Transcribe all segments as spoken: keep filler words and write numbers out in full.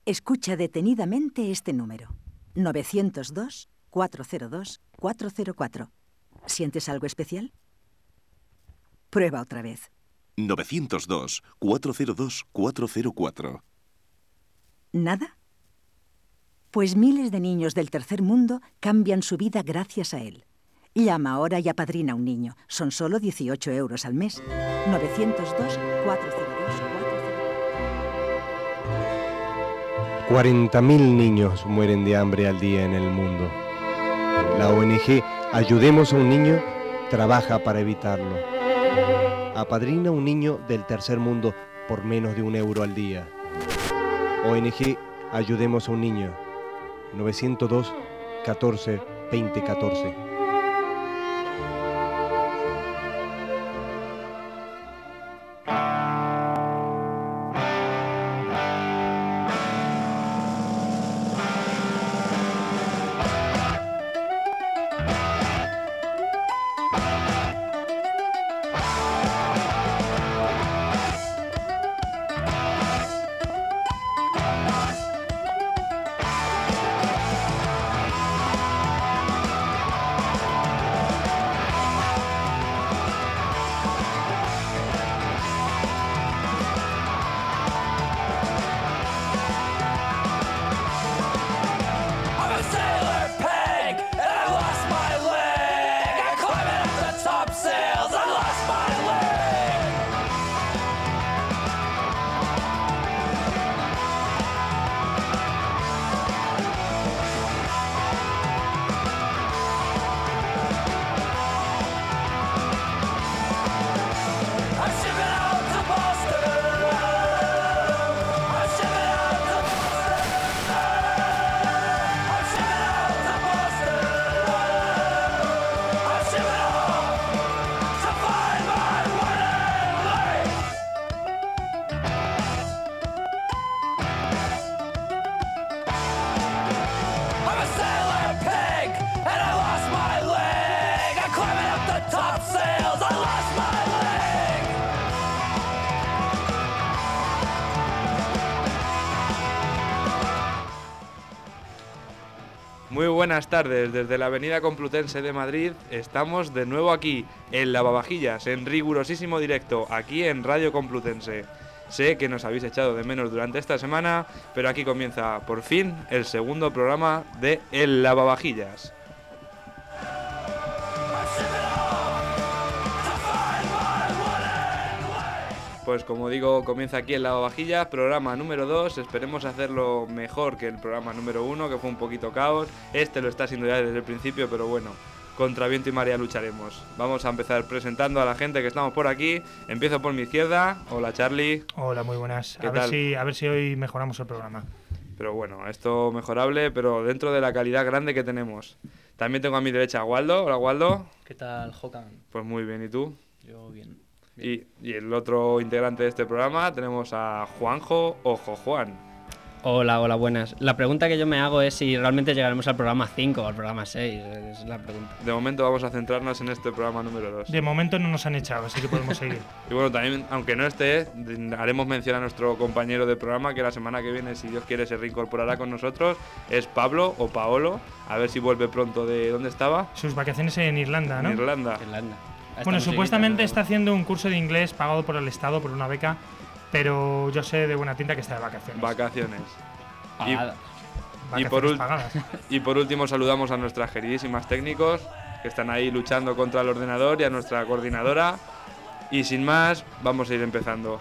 Escucha detenidamente este número. nueve cero dos, cuatro cero dos, cuatro cero cuatro. ¿Sientes algo especial? Prueba otra vez. nueve cero dos, cuatro cero dos, cuatro cero cuatro. ¿Nada? Pues miles de niños del tercer mundo cambian su vida gracias a él. Llama ahora y apadrina a un niño. Son solo dieciocho euros al mes. nueve cero dos, cuatro cero dos, cuatro cero cuatro. cuarenta mil niños mueren de hambre al día en el mundo. La O N G Ayudemos a un Niño trabaja para evitarlo. Apadrina a un niño del tercer mundo por menos de un euro al día. O N G Ayudemos a un Niño. nueve cero dos, catorce, veinte, catorce. Muy buenas tardes, desde la avenida Complutense de Madrid estamos de nuevo aquí, en Lavavajillas, en rigurosísimo directo, aquí en Radio Complutense. Sé que nos habéis echado de menos durante esta semana, pero aquí comienza, por fin, el segundo programa de El Lavavajillas. Pues como digo, comienza aquí el Lavavajillas, programa número dos, esperemos hacerlo mejor que el programa número uno, que fue un poquito caos. Este lo está haciendo ya desde el principio, pero bueno, contra viento y marea lucharemos. Vamos a empezar presentando a la gente que estamos por aquí. Empiezo por mi izquierda. Hola, Charlie. Hola, muy buenas. ¿Qué a ver tal? si a ver si hoy mejoramos el programa. Pero bueno, esto mejorable, pero dentro de la calidad grande que tenemos. También tengo a mi derecha a Waldo. Hola, Waldo. ¿Qué tal, Jokan? Pues muy bien, ¿y tú? Yo bien. Y, y el otro integrante de este programa tenemos a Juanjo Ojo Juan. Hola, hola, buenas. La pregunta que yo me hago es si realmente llegaremos al programa cinco o al programa seis. Es la pregunta. De momento vamos a centrarnos en este programa número dos. De momento no nos han echado, así que podemos seguir. Y bueno, también, aunque no esté, haremos mención a nuestro compañero de programa que la semana que viene, si Dios quiere, se reincorporará con nosotros. Es Pablo o Paolo. A ver si vuelve pronto de dónde estaba. Sus vacaciones en Irlanda, ¿no? En Irlanda. Irlanda. Bueno, Esta supuestamente musiquita, está haciendo un curso de inglés pagado por el Estado por una beca, pero yo sé de buena tinta que está de vacaciones. Vacaciones. Pagada. Y, y, por Vacaciones ul- pagadas. y por último saludamos a nuestras queridísimas técnicos que están ahí luchando contra el ordenador y a nuestra coordinadora. Y sin más, vamos a ir empezando.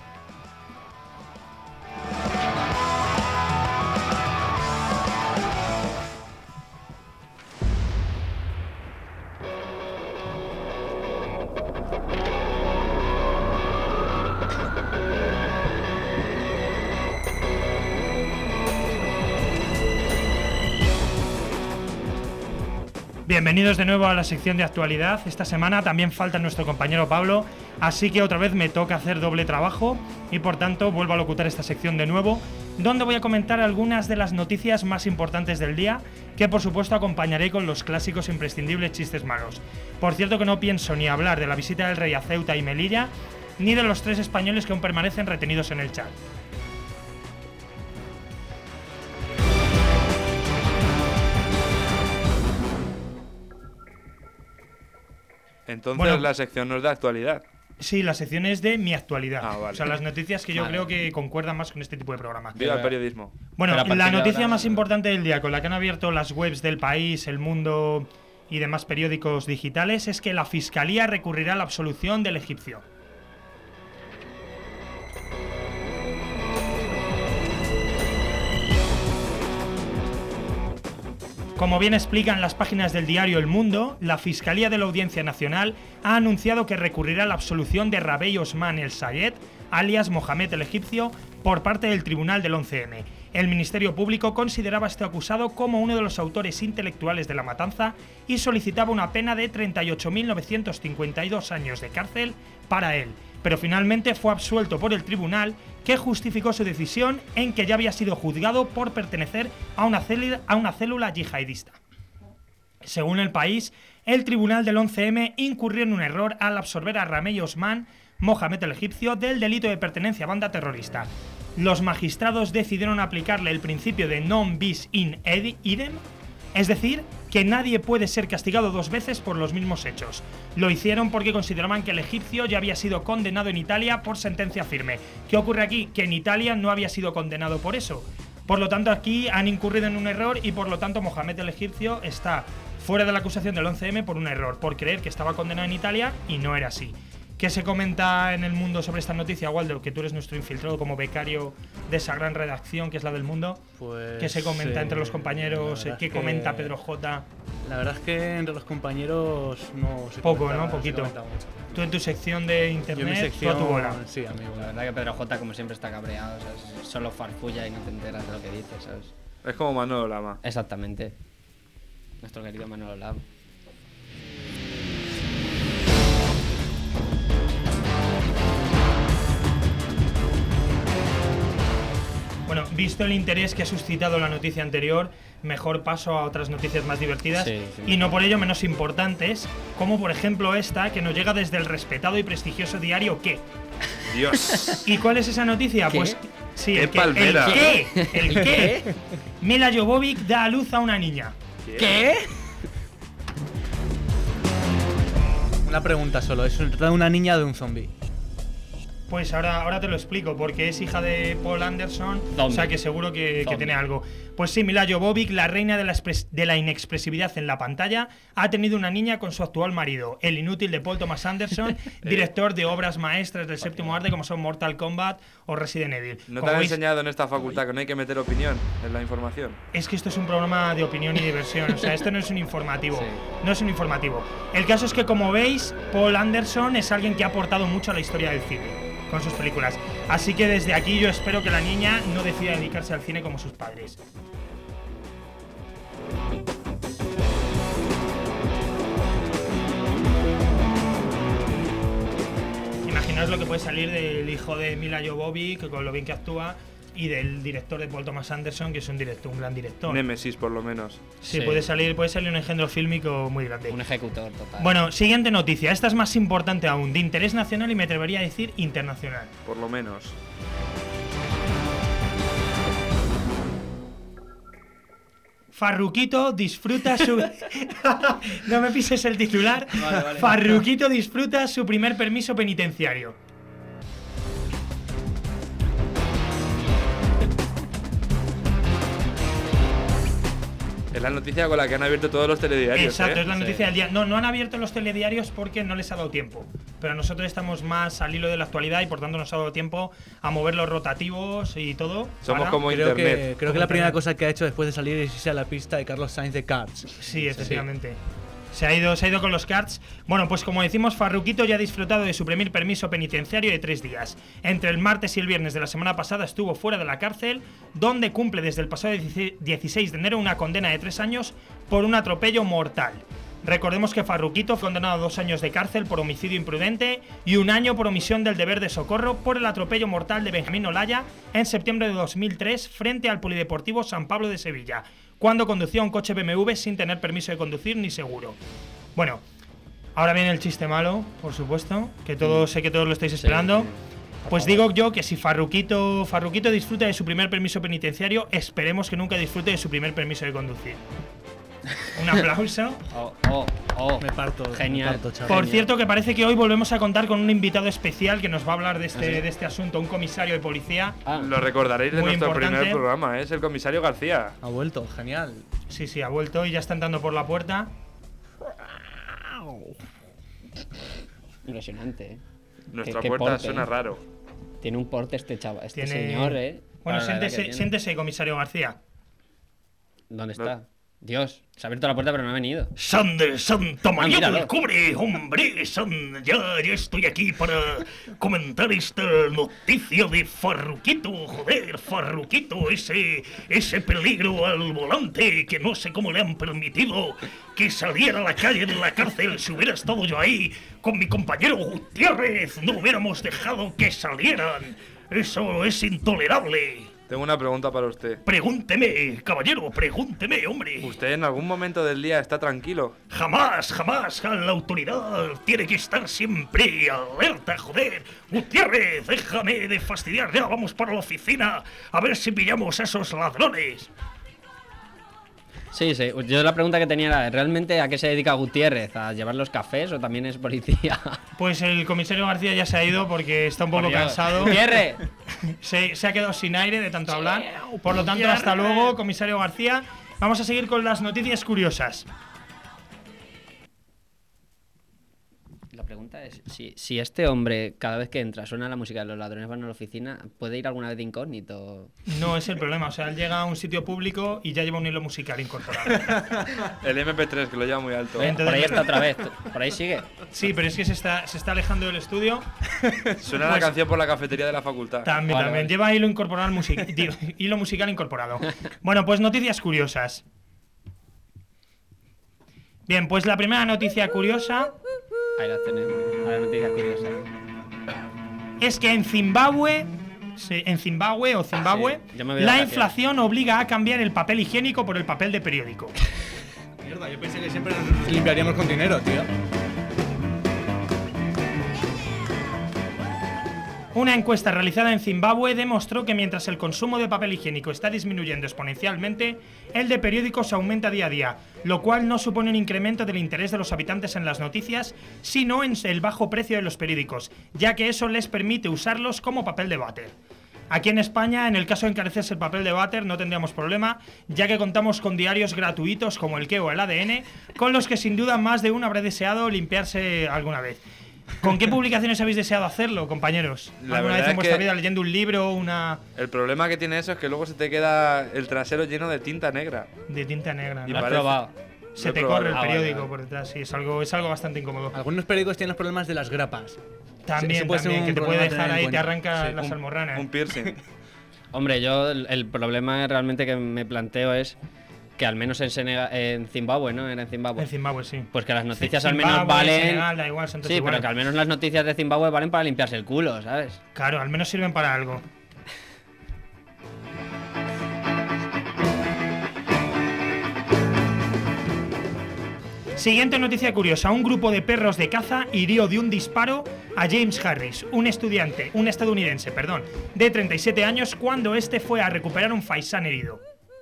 Bienvenidos de nuevo a la sección de actualidad. Esta semana también falta nuestro compañero Pablo, así que otra vez me toca hacer doble trabajo y por tanto vuelvo a locutar esta sección de nuevo, donde voy a comentar algunas de las noticias más importantes del día, que por supuesto acompañaré con los clásicos imprescindibles chistes malos. Por cierto que no pienso ni hablar de la visita del rey a Ceuta y Melilla, ni de los tres españoles que aún permanecen retenidos en el chat. Entonces Bueno. la sección no es de actualidad. Sí, la sección es de mi actualidad. Ah, vale. O sea, las noticias que yo Vale. creo que concuerdan más con este tipo de programa. Viva el periodismo. Bueno, Pero a partir la de noticia ahora- más importante del día, con la que han abierto las webs del País, El Mundo y demás periódicos digitales, es que la Fiscalía recurrirá a la absolución del egipcio. Como bien explican las páginas del diario El Mundo, la Fiscalía de la Audiencia Nacional ha anunciado que recurrirá a la absolución de Rabey Osman El Sayed, alias Mohamed el Egipcio, por parte del Tribunal del once eme. El Ministerio Público consideraba a este acusado como uno de los autores intelectuales de la matanza y solicitaba una pena de treinta y ocho mil novecientos cincuenta y dos años de cárcel para él, pero finalmente fue absuelto por el tribunal, que justificó su decisión en que ya había sido juzgado por pertenecer a una célula, a una célula yihadista. Según El País, el Tribunal del once eme incurrió en un error al absorber a Rabey Osman Mohamed el Egipcio del delito de pertenencia a banda terrorista. Los magistrados decidieron aplicarle el principio de non bis in idem, es decir, que nadie puede ser castigado dos veces por los mismos hechos. Lo hicieron porque consideraban que el egipcio ya había sido condenado en Italia por sentencia firme. ¿Qué ocurre aquí? Que en Italia no había sido condenado por eso. Por lo tanto, aquí han incurrido en un error y por lo tanto Mohamed el Egipcio está fuera de la acusación del once eme por un error, por creer que estaba condenado en Italia y no era así. ¿Qué se comenta en El Mundo sobre esta noticia, Waldo? Que tú eres nuestro infiltrado como becario de esa gran redacción que es la del Mundo. Pues, ¿Qué se comenta eh, entre los compañeros? la verdad ¿Qué es que- comenta Pedro J? La verdad es que entre los compañeros no se Poco, comenta- ¿no? se Poquito. comenta mucho. Tú en tu sección de Yo en internet, mi tú a sección, tu bola. sí, a mi La bola. verdad que Pedro J, como siempre, está cabreado. O sea, es- solo farfulla y no te enteras de lo que dice, ¿sabes? Es como Manolo Lama. Exactamente. Nuestro querido Manolo Lama. Bueno, visto el interés que ha suscitado la noticia anterior, mejor paso a otras noticias más divertidas Sí, sí. y no por ello menos importantes, como por ejemplo esta que nos llega desde el respetado y prestigioso diario ¿Qué? Dios. ¿Y cuál es esa noticia? ¿Qué? Pues sí, ¡Qué el, que, palmera! el qué, el qué. Mila Jovovich da a luz a una niña. ¿Qué? Una pregunta solo, ¿es de una niña o de un zombie? Pues ahora, ahora te lo explico, porque es hija de Paul Anderson, o Zombie. sea que seguro que, que Zombie. tiene algo. Pues sí, Mila Jovovich, la reina de la, expres- de la inexpresividad en la pantalla, ha tenido una niña con su actual marido, el inútil de Paul Thomas Anderson, director de obras maestras del séptimo arte como son Mortal Kombat o Resident Evil. ¿No te Como han veis, enseñado en esta facultad que no hay que meter opinión en la información? es que esto es un programa de opinión y diversión, o sea, esto no es un informativo, Sí. no es un informativo. El caso es que, como veis, Paul Anderson es alguien que ha aportado mucho a la historia del cine con sus películas. Así que desde aquí yo espero que la niña no decida dedicarse al cine como sus padres. Imaginaos lo que puede salir del hijo de Mila Jovovich, que con lo bien que actúa, y del director de Paul Thomas Anderson, que es un director, un gran director. Némesis, por lo menos. Sí, Sí. puede salir, puede salir un engendro fílmico muy grande. Un ejecutor total. Bueno, siguiente noticia. Esta es más importante aún, de interés nacional y me atrevería a decir internacional. Por lo menos. Farruquito disfruta su... no me pises el titular. Vale, vale. Farruquito disfruta su primer permiso penitenciario. Es la noticia con la que han abierto todos los telediarios. Exacto, ¿eh? es la Sí. noticia del día. No, no han abierto los telediarios porque no les ha dado tiempo. Pero nosotros estamos más al hilo de la actualidad y por tanto nos ha dado tiempo a mover los rotativos y todo. Somos para- como Creo internet. que, creo que la primera cosa que ha hecho después de salir es irse a la pista de Carlos Sainz de Karts. Sí, efectivamente. Se ha, ido, se ha ido con los karts. Bueno, pues como decimos, Farruquito ya ha disfrutado de su primer permiso penitenciario de tres días. Entre el martes y el viernes de la semana pasada estuvo fuera de la cárcel, donde cumple desde el pasado dieciséis de enero una condena de tres años por un atropello mortal. Recordemos que Farruquito fue condenado a dos años de cárcel por homicidio imprudente y un año por omisión del deber de socorro por el atropello mortal de Benjamín Olaya en septiembre de dos mil tres frente al Polideportivo San Pablo de Sevilla, cuando conducía un coche B M W sin tener permiso de conducir ni seguro. Bueno, ahora viene el chiste malo, por supuesto, que todos sé que todos lo estáis esperando. sí. Pues digo yo que si Farruquito, Farruquito disfruta de su primer permiso penitenciario, esperemos que nunca disfrute de su primer permiso de conducir. Un aplauso. Oh, oh, oh. Me parto. Genial. Me parto, chaval. Por Genial. cierto, que parece que hoy volvemos a contar con un invitado especial que nos va a hablar de este, ¿Ah, sí? de este asunto, un comisario de policía. Ah, Lo recordaréis de Muy nuestro importante. primer programa, ¿eh? Es el comisario García. Ha vuelto, genial. Sí, sí, ha vuelto y ya está entrando por la puerta. impresionante, ¿eh? Nuestra Qué- qué puerta porte, suena ¿eh? raro. Tiene un porte este chaval, este Tiene- señor, ¿eh? Bueno, Para la edad que siéntese, tiene. siéntese, comisario García. ¿Dónde está? Dios, se ha abierto la puerta pero no ha venido. ¡San de Santa María míralo. del Cobre! ¡Hombre! San, ya, ya estoy aquí para comentar esta noticia de Farruquito. Joder, Farruquito, ese, ese peligro al volante que no sé cómo le han permitido que saliera a la calle de la cárcel. Si hubiera estado yo ahí con mi compañero Gutiérrez, no hubiéramos dejado que salieran. Eso es intolerable. Tengo una pregunta para usted. Pregúnteme, caballero, pregúnteme, hombre. ¿Usted en algún momento del día está tranquilo? Jamás, jamás, la autoridad tiene que estar siempre alerta, joder. Gutiérrez, déjame de fastidiar, ya vamos para la oficina a ver si pillamos a esos ladrones. Sí, sí. Yo la pregunta que tenía era, ¿realmente a qué se dedica Gutiérrez? ¿A llevar los cafés o también es policía? Pues el comisario García ya se ha ido porque está un poco Por Dios. cansado. ¡Gutiérrez! Se, se ha quedado sin aire de tanto hablar. Por lo tanto, hasta luego, comisario García. Vamos a seguir con las noticias curiosas. La pregunta es, si, si este hombre, cada vez que entra, suena la música de los ladrones van a la oficina, ¿puede ir alguna vez de incógnito? No es el problema, o sea, él llega a un sitio público y ya lleva un hilo musical incorporado. El eme pe tres, que lo lleva muy alto. Ven. Por ahí está otra vez, por ahí sigue. Sí, pero es que se está, se está alejando del estudio. Suena la Pues- canción por la cafetería de la facultad. También, Vale, también. vale. Lleva hilo incorporal music digo, hilo musical incorporado. Bueno, pues noticias curiosas. Bien, pues la primera noticia curiosa Ahí la tenemos, la noticia curiosa. es que en Zimbabue, sí, en Zimbabue o Zimbabue, Sí, yo me voy de la vacaciones. inflación obliga a cambiar el papel higiénico por el papel de periódico. Mierda, yo pensé que siempre nos limpiaríamos con dinero, tío. Una encuesta realizada en Zimbabue demostró que mientras el consumo de papel higiénico está disminuyendo exponencialmente, el de periódicos aumenta día a día, lo cual no supone un incremento del interés de los habitantes en las noticias, sino en el bajo precio de los periódicos, ya que eso les permite usarlos como papel de váter. Aquí en España, en el caso de encarecerse el papel de váter, no tendríamos problema, ya que contamos con diarios gratuitos como el Qué o el A D N, con los que sin duda más de uno habrá deseado limpiarse alguna vez. ¿Con qué publicaciones habéis deseado hacerlo, compañeros? La ¿Alguna verdad vez en es vuestra que- vida leyendo un libro, una El problema que tiene eso es que luego se te queda el trasero lleno de tinta negra. de tinta negra? Y ¿no? Lo has parece- probado. Se Lo he te probado. corre el Ah, vale, periódico vale. por detrás, sí, es algo, es algo bastante incómodo. Algunos periódicos tienen los problemas de las grapas. También, Ese puede ser también, un que te puede problema a dejar tener en ahí, te cuenta. arranca Sí, las un- almorranas. Un piercing. Hombre, yo el, el problema realmente que me planteo es que al menos en, Senega- en Zimbabue, ¿no? Era en Zimbabue. En Zimbabue, sí. Pues que las noticias Zimbabue, al menos valen. Senegal, da igual, son todos Sí, iguales. pero que al menos las noticias de Zimbabue valen para limpiarse el culo, ¿sabes? Claro, al menos sirven para algo. Siguiente noticia curiosa. Un grupo de perros de caza hirió de un disparo a James Harris, un estudiante, un estadounidense, perdón, de treinta y siete años, cuando este fue a recuperar un faisán herido.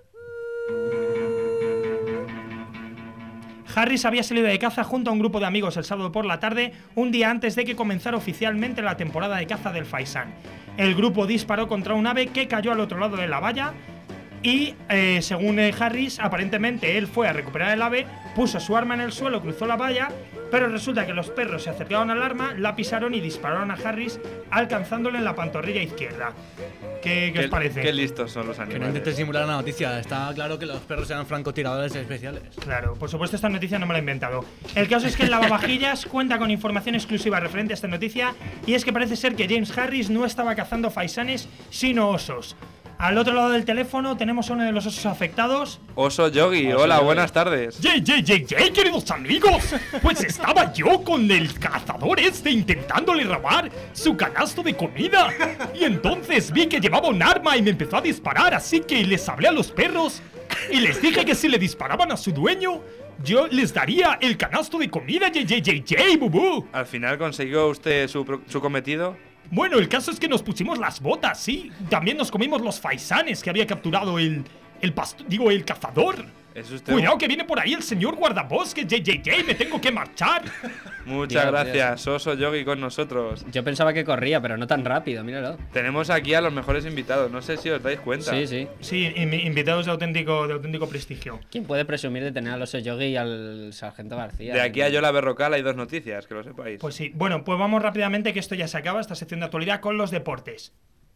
Harris había salido de caza junto a un grupo de amigos el sábado por la tarde, un día antes de que comenzara oficialmente la temporada de caza del faisán. El grupo disparó contra un ave que cayó al otro lado de la valla y, eh, según eh, Harris, aparentemente él fue a recuperar el ave, puso su arma en el suelo, cruzó la valla, pero resulta que los perros se acercaron al arma, la pisaron y dispararon a Harris, alcanzándole en la pantorrilla izquierda. ¿Qué, qué os parece? Qué listos son los Que no animales. intentes simular la noticia. Está claro que los perros eran francotiradores especiales. Claro, por supuesto esta noticia no me la he inventado. El caso es que el lavavajillas cuenta con información exclusiva referente a esta noticia, y es que parece ser que James Harris no estaba cazando faisanes, sino osos. Al otro lado del teléfono tenemos a uno de los osos afectados. Oso Yogi, Oso hola, Yogi. buenas tardes. ¡Yey, yey, yey, yey, queridos amigos! Pues estaba yo con el cazador este intentándole robar su canasto de comida. Y entonces vi que llevaba un arma y me empezó a disparar, así que les hablé a los perros y les dije que si le disparaban a su dueño, yo les daría el canasto de comida, yey, yey, yey, yey, bubú. Al final consiguió usted su, pro- su cometido. Bueno, el caso es que nos pusimos las botas, sí. También nos comimos los faisanes que había capturado el... el pasto- digo, el cazador. ¿Es usted Cuidado un- que viene por ahí el señor guardabosques, J J J, me tengo que marchar. Muchas Dios, gracias, Soso Yogi con nosotros. Yo pensaba que corría, pero no tan rápido, míralo. Tenemos aquí a los mejores invitados, no sé si os dais cuenta. Sí, sí. Sí, invi- invitados de auténtico, de auténtico prestigio. ¿Quién puede presumir de tener al oso Yogi y al sargento García? De aquí a Yola Berrocal hay dos noticias, que lo sepáis. Pues sí, bueno, pues vamos rápidamente que esto ya se acaba, esta sección de actualidad con los deportes.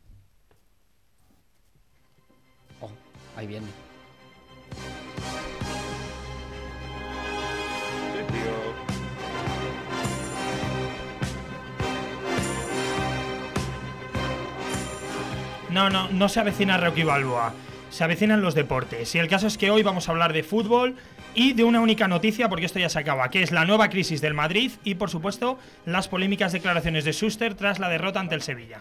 Oh, ahí viene. Sí, tío. No, no, no se avecina Rocky Balboa, se avecinan los deportes. Y el caso es que hoy vamos a hablar de fútbol y de una única noticia, porque esto ya se acaba, que es la nueva crisis del Madrid y, por supuesto, las polémicas declaraciones de Schuster tras la derrota ante el Sevilla.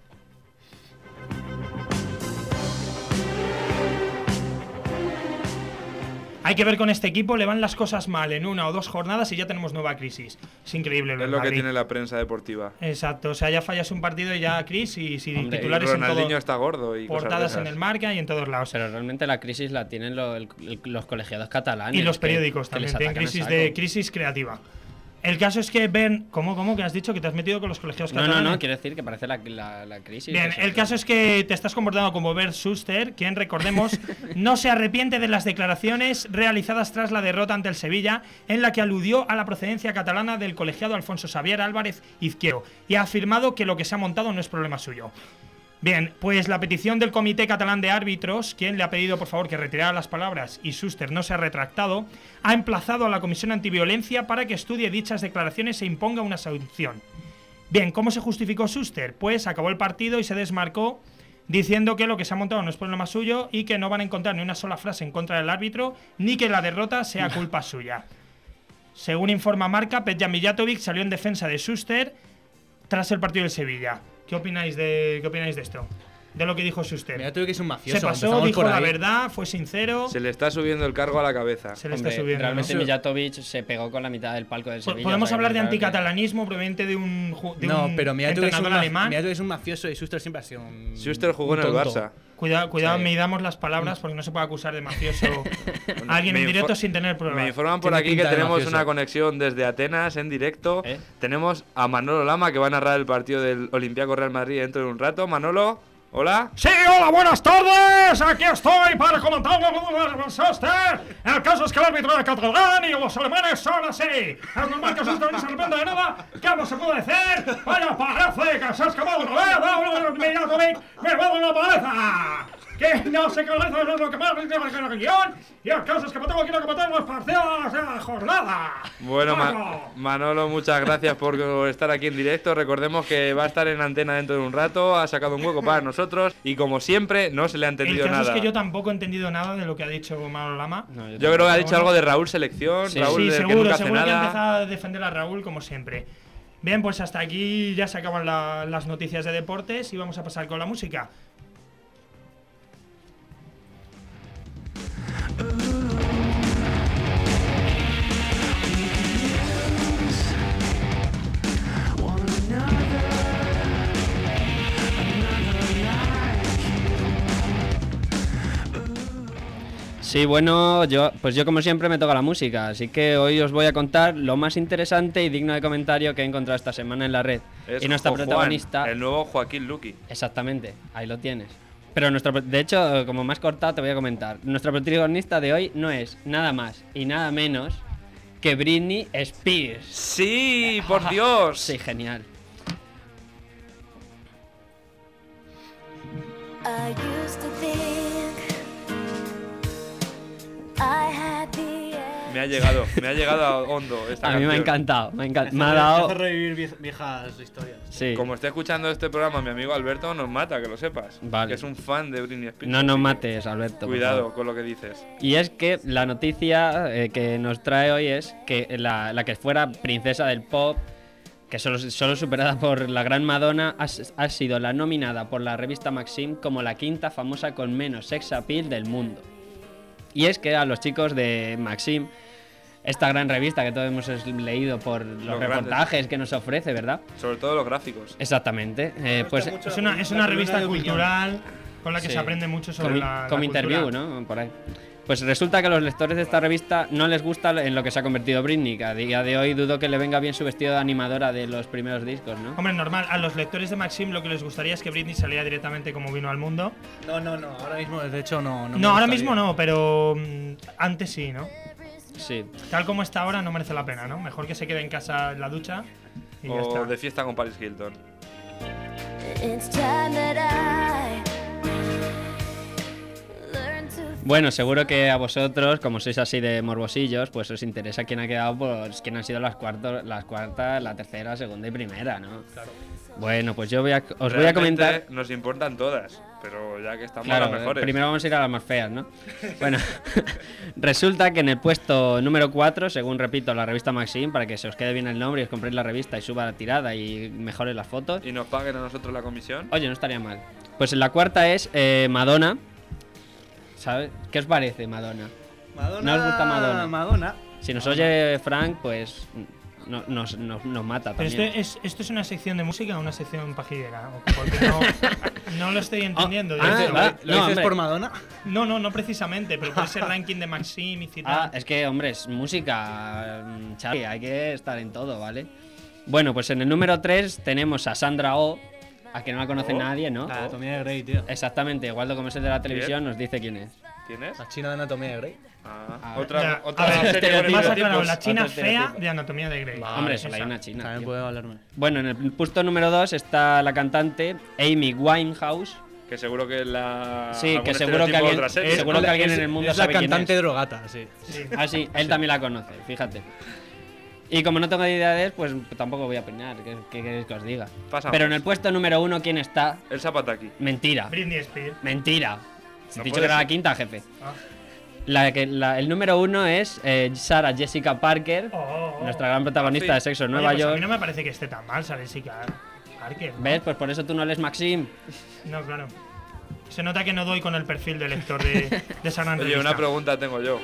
Hay que ver con este equipo, le van las cosas mal en una o dos jornadas y ya tenemos nueva crisis. Es increíble lo Es del lo que Madrid. tiene la prensa deportiva. Exacto, o sea, ya fallas un partido y ya crisis y Hombre, y titulares en Ronaldinho todo, está gordo y cosas de portadas en esas. el Marca y en todos lados. Pero realmente la crisis la tienen lo- el- el- los colegiados catalanes. Y los que- periódicos que también, les tienen atacan a crisis saco. de crisis creativa. El caso es que ven, ¿cómo, cómo que has dicho que te has metido con los colegiados No, no, catalanes? no, quiero decir que parece la, la, la crisis. Bien, eso, el que- caso es que te estás comportando como Bert Schuster, quien, recordemos, no se arrepiente de las declaraciones realizadas tras la derrota ante el Sevilla, en la que aludió a la procedencia catalana del colegiado Alfonso Xavier Álvarez Izquierdo y ha afirmado que lo que se ha montado no es problema suyo. Bien, pues la petición del Comité Catalán de Árbitros, quien le ha pedido por favor que retirara las palabras y Schuster no se ha retractado, ha emplazado a la Comisión Antiviolencia para que estudie dichas declaraciones e imponga una sanción. Bien, ¿cómo se justificó Schuster? Pues acabó el partido y se desmarcó diciendo que lo que se ha montado no es problema suyo y que no van a encontrar ni una sola frase en contra del árbitro ni que la derrota sea culpa suya. Según informa Marca, Petja Mijatovic salió en defensa de Schuster tras el partido del Sevilla. ¿Qué opináis de, ¿qué opináis de esto? De lo que dijo Schuster. Mira, tú que es un mafioso. Se pasó, empezamos dijo por la ahí. verdad, fue sincero. Se le está subiendo el cargo a la cabeza. Se le Hombre, está subiendo. realmente ¿no? Mijatovic se pegó con la mitad del palco del Po- Sevilla. Podemos o sea, hablar de claro que- anticatalanismo proveniente de un, ju- de No, un pero mira, tú que es un, entrenador ma- alemán. mira, tú que es un mafioso y Schuster siempre ha sido un. Schuster jugó un en el tonto. Barça. Cuidado, cuidado, Sí. midamos las palabras porque no se puede acusar de mafioso a alguien Me en directo infor- sin tener pruebas. Me informan por Tiene aquí que pinta de tenemos mafioso. una conexión desde Atenas en directo. ¿Eh? Tenemos a Manolo Lama que va a narrar el partido del Olympiacos Real Madrid dentro de un rato. Manolo, hola. Sí, hola, buenas tardes. Aquí estoy para comentar el Schuster. El caso es que el árbitro de catalán y los alemanes son así. Es normal que Schuster no se arrepienta de nada. ¿Qué no se puede decir? Vaya, parece que se ha escapado una vez. Mijatovic me va a dar una paliza. Que no se cabeza de lo que más me dice el guión. Y el caso es que me tengo que ir a comentar los partidos de la jornada. Bueno, Ma- Vamos. Manolo, muchas gracias por estar aquí en directo. Recordemos que va a estar en antena dentro de un rato. Ha sacado un hueco para nosotros. Y como siempre, no se le ha El entendido caso nada. es que yo tampoco he entendido nada de lo que ha dicho Manolo Lama. No, yo Yo creo que ha dicho Bueno. algo de Raúl Selección. Sí. Raúl Sí, del que seguro, nunca hace seguro que ha nada. empezado a defender a Raúl como siempre. Bien, pues hasta aquí ya se acaban la- las noticias de deportes y vamos a pasar con la música. Sí, bueno, yo, pues yo como siempre me toca la música, así que hoy os voy a contar lo más interesante y digno de comentario que he encontrado esta semana en la red. Es y nuestra Jo Juan, protagonista, el nuevo Joaquín Luqui. exactamente, ahí lo tienes. Pero nuestro, pro- de hecho, como más cortado te voy a comentar, nuestra protagonista de hoy no es nada más y nada menos que Britney Spears. Sí, por Dios. Sí, genial. I used to think I had the Me ha llegado, me ha llegado a hondo esta A mí me ha canción. encantado, me, ha encan- me ha Hace dado... revivir vie- viejas historias. Sí. Como esté escuchando este programa, mi amigo Alberto nos mata, que lo sepas. Vale. Que es un fan de Britney Spears. No nos así que mates, Alberto. por Cuidado favor. con lo que dices. Y es que la noticia eh, que nos trae hoy es que la, la que fuera princesa del pop, que solo, solo superada por la gran Madonna, ha, s- ha sido la nominada por la revista Maxim como la quinta famosa con menos sex appeal del mundo. Y es que a los chicos de Maxim, esta gran revista que todos hemos es- leído por los, Los reportajes grandes. que nos ofrece, ¿verdad? Sobre todo los gráficos. Exactamente. Eh, pues Es una, es una revista cultural con la que Sí. se aprende mucho sobre Comi- la, la Como cultura. interview, ¿no? Por ahí. Pues resulta que a los lectores de esta revista no les gusta en lo que se ha convertido Britney, que a día de hoy dudo que le venga bien su vestido de animadora de los primeros discos, ¿no? Hombre, normal, a los lectores de Maxim lo que les gustaría es que Britney saliera directamente como vino al mundo. No, no, no, ahora mismo, de hecho, no. No, No, me ahora gustaría. mismo no, pero mm, antes sí, ¿no? Sí. Tal como está ahora no merece la pena, ¿no? Mejor que se quede en casa en la ducha y ya está. O de fiesta con Paris Hilton. It's time that I learn to Bueno, seguro que a vosotros, como sois así de morbosillos, pues os interesa quién ha quedado, pues quién han sido las cuartos, las cuartas, la tercera, segunda y primera, ¿no? Claro. Bueno, pues yo voy a, os voy a Realmente comentar. Nos importan todas, pero ya que estamos Claro, las mejores. primero vamos a ir a las más feas, ¿no? Bueno, resulta que en el puesto número cuatro, según repito, la revista Maxim, para que se os quede bien el nombre y os compréis la revista y suba la tirada y mejores las fotos. Y nos paguen a nosotros la comisión. Oye, no estaría mal. Pues en la cuarta es eh, Madonna. ¿Sabes? ¿Qué os parece Madonna? Madonna. ¿No os gusta Madonna? Madonna. Si nos oye Frank, pues no- nos, nos, nos mata Pero también. esto es, esto es una sección de música o una sección pajillera, ¿O? Porque no, no lo estoy entendiendo. Ah, Yo- va. ¿Lo No, dices hombre. por Madonna? No, no, no precisamente, pero puede ser ranking de Maxim y citar. Ah, es que, hombre, es música, mm, Charlie, hay que estar en todo, ¿vale? Bueno, pues en el número tres tenemos a Sandra Oh, a que no la conoce Oh. nadie, ¿no? La anatomía de Grey, tío. Exactamente, Waldo, como es el de la televisión, nos dice quién es. ¿Quién es? La china de anatomía de Grey. Ah, A ver. otra, Ya, otra a ver, serie con estereotipos. más estereotipos. aclarado, la china Otro fea estereotipo. de Anatomía de Grey. Hombre, solo hay esa. una china. También tío. puede valerme. Bueno, en el puesto número dos está la cantante Amy Winehouse. Que seguro que la. Sí, algún que seguro que estereotipo de alguien- otra serie. es- seguro que alguien es, en el mundo es la sabe quién cantante es. drogata, sí. Sí. Ah, sí, él también la conoce, fíjate. Y como no tengo ni idea de él, pues tampoco voy a opinar. ¿Qué, qué queréis que os diga? Pasamos. Pero en el puesto número uno, ¿quién está? El Zapataki. Mentira. Britney Spears. Mentira. No He dicho puede que era la ser. quinta, jefe. Ah. La que, la- el número uno es eh, Sarah Jessica Parker, Oh, oh, oh. nuestra gran protagonista Ah, sí. de Sexo en Oye, Nueva pues a York. mí no me parece que esté tan mal, ¿sabes? Sí, que Parker. ¿no? ¿Ves? Pues por eso tú no lees Maxim. No, claro. Se nota que no doy con el perfil del lector de, de esa gran Oye, revista. una pregunta tengo yo.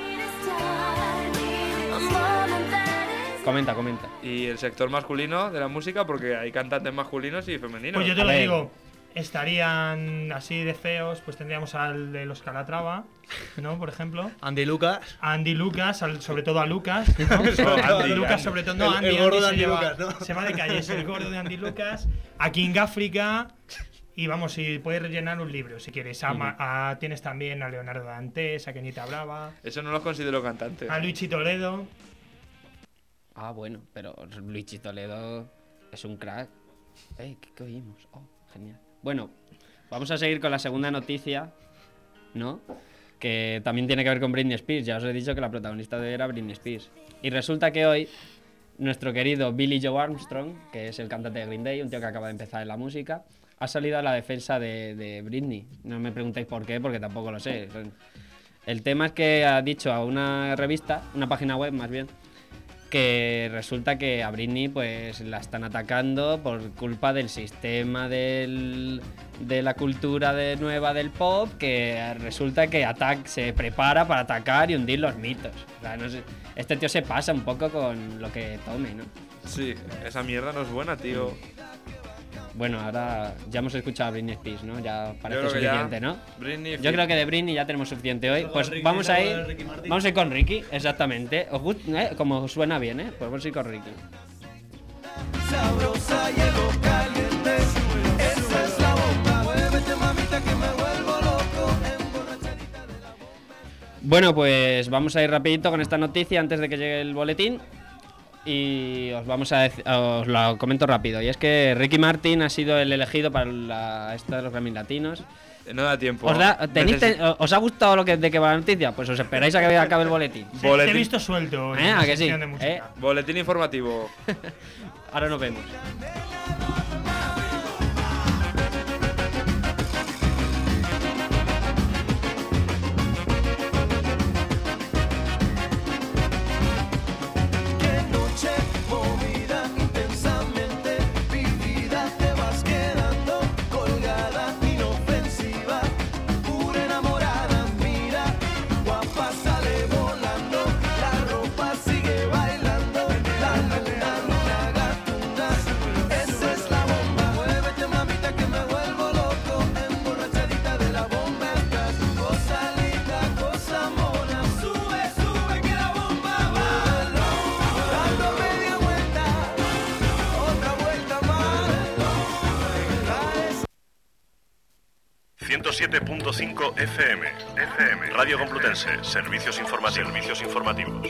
a moment that is Comenta, comenta. ¿Y el sector masculino de la música? Porque hay cantantes masculinos y femeninos. Pues yo te A lo ver. digo. Estarían así de feos, pues tendríamos al de los Calatrava, ¿no? Por ejemplo. Andy Lucas. A Andy Lucas, al- sobre todo a Lucas, ¿no? Sobre todo a Andy Lucas, Lucas. sobre todo. No, El- Andy, el gordo Andy de se Andy lleva- Lucas, ¿no? Se va de calle, es el gordo de Andy Lucas. A King África. Y vamos, si puedes rellenar un libro, si quieres. A, Ma- a- tienes también a Leonardo Dantes, a Kenita Brava, Eso no los considero cantantes. a Luigi Toledo. Ah, bueno, pero Luigi Toledo es un crack. Ey, ¿qué, qué oímos? Oh, genial. Bueno, vamos a seguir con la segunda noticia, ¿no? Que también tiene que ver con Britney Spears. Ya os he dicho que la protagonista de hoy era Britney Spears. Y resulta que hoy nuestro querido Billy Joe Armstrong, que es el cantante de Green Day, un tío que acaba de empezar en la música, ha salido a la defensa de, de Britney. No me preguntéis por qué, porque tampoco lo sé. El tema es que ha dicho a una revista, una página web más bien, que resulta que a Britney pues la están atacando por culpa del sistema del, de la cultura de nueva del pop, que resulta que atac se prepara para atacar y hundir los mitos. O sea, no sé, este tío se pasa un poco con lo que tome, ¿no? Sí, esa mierda no es buena, tío. Bueno, ahora ya hemos escuchado a Britney Spears, ¿no? Ya parece creo que ya suficiente, ¿no? Britney, Yo creo que de Britney ya tenemos suficiente hoy. Eso Pues con Ricky, vamos eso a con ir. Ricky Martin. Vamos a ir con Ricky, exactamente. Os gust- eh, como suena bien, ¿eh? Pues vamos a ir con Ricky. Sabrosa llegó caliente, esa es la bomba. Muévete mamita que me vuelvo loco, emborrachadita de la bomba. Bueno, pues vamos a ir rapidito con esta noticia antes de que llegue el boletín. Y os vamos a dec- os lo comento rápido. Y es que Ricky Martin ha sido el elegido para la, esta de los Grammy Latinos. no da tiempo. ¿Os, da- tenéis- Neces- te- ¿Os ha gustado lo que, de que va la noticia? Pues os esperáis a que acabe el boletín. Sí, te he Boletín. visto suelto en Eh, la ¿a que sí? sección de música. Eh. Boletín informativo. Ahora nos vemos. Qué noche movida intensamente vivida, te vas quedando colgada, inofensiva, pura enamorada, mira, guapa sale volando, la ropa sigue bailando, la luna, luna gatuna, esa es la ciento siete punto cinco F M. F M. Radio Complutense. Servicios informativos. Servicios informativos.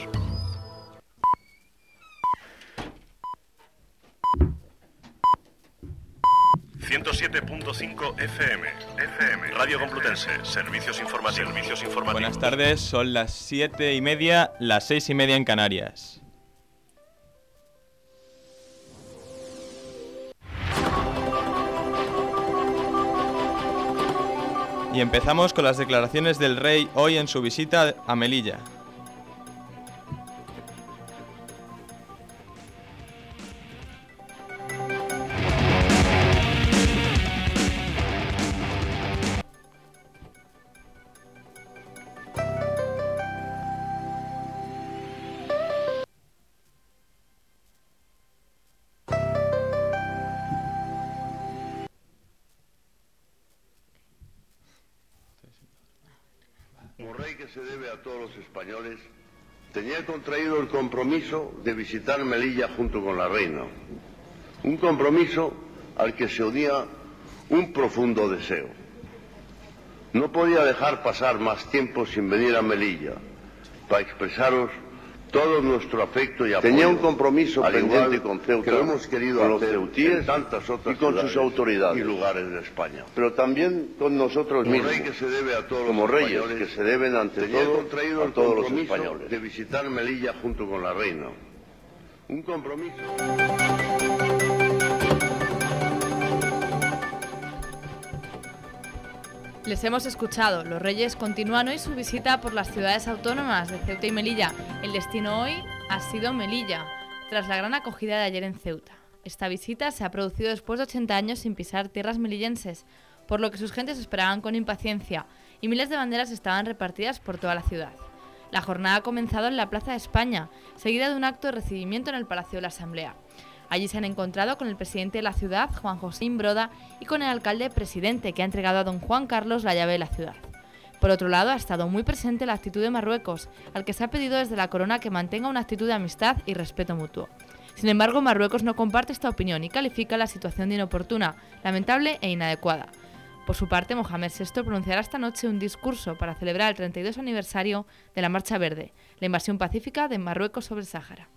ciento siete punto cinco F M. F M. Radio Complutense. Servicios informativos. Servicios informativos. Buenas tardes, son las siete y media, las seis y media en Canarias. Y empezamos con las declaraciones del rey hoy en su visita a Melilla. Como rey que se debe a todos los españoles, tenía contraído el compromiso de visitar Melilla junto con la reina. Un compromiso al que se unía un profundo deseo. No podía dejar pasar más tiempo sin venir a Melilla para expresaros todo nuestro afecto y apoyo. Tenía un compromiso pendiente con Ceuta, que lo hemos querido con los ceutíes tantas otras y con sus autoridades y lugares de España, pero también con nosotros como mismos, rey que se debe a todos como los reyes que se deben ante todo contraído a todos los españoles de visitar Melilla junto con la reina. Un compromiso. Les hemos escuchado. Los reyes continúan hoy su visita por las ciudades autónomas de Ceuta y Melilla. El destino hoy ha sido Melilla, tras la gran acogida de ayer en Ceuta. Esta visita se ha producido después de ochenta años sin pisar tierras melillenses, por lo que sus gentes esperaban con impaciencia y miles de banderas estaban repartidas por toda la ciudad. La jornada ha comenzado en la Plaza de España, seguida de un acto de recibimiento en el Palacio de la Asamblea. Allí se han encontrado con el presidente de la ciudad, Juan José Imbroda, y con el alcalde presidente, que ha entregado a don Juan Carlos la llave de la ciudad. Por otro lado, ha estado muy presente la actitud de Marruecos, al que se ha pedido desde la corona que mantenga una actitud de amistad y respeto mutuo. Sin embargo, Marruecos no comparte esta opinión y califica la situación de inoportuna, lamentable e inadecuada. Por su parte, Mohamed sexto pronunciará esta noche un discurso para celebrar el treinta y dos aniversario de la Marcha Verde, la invasión pacífica de Marruecos sobre el Sáhara.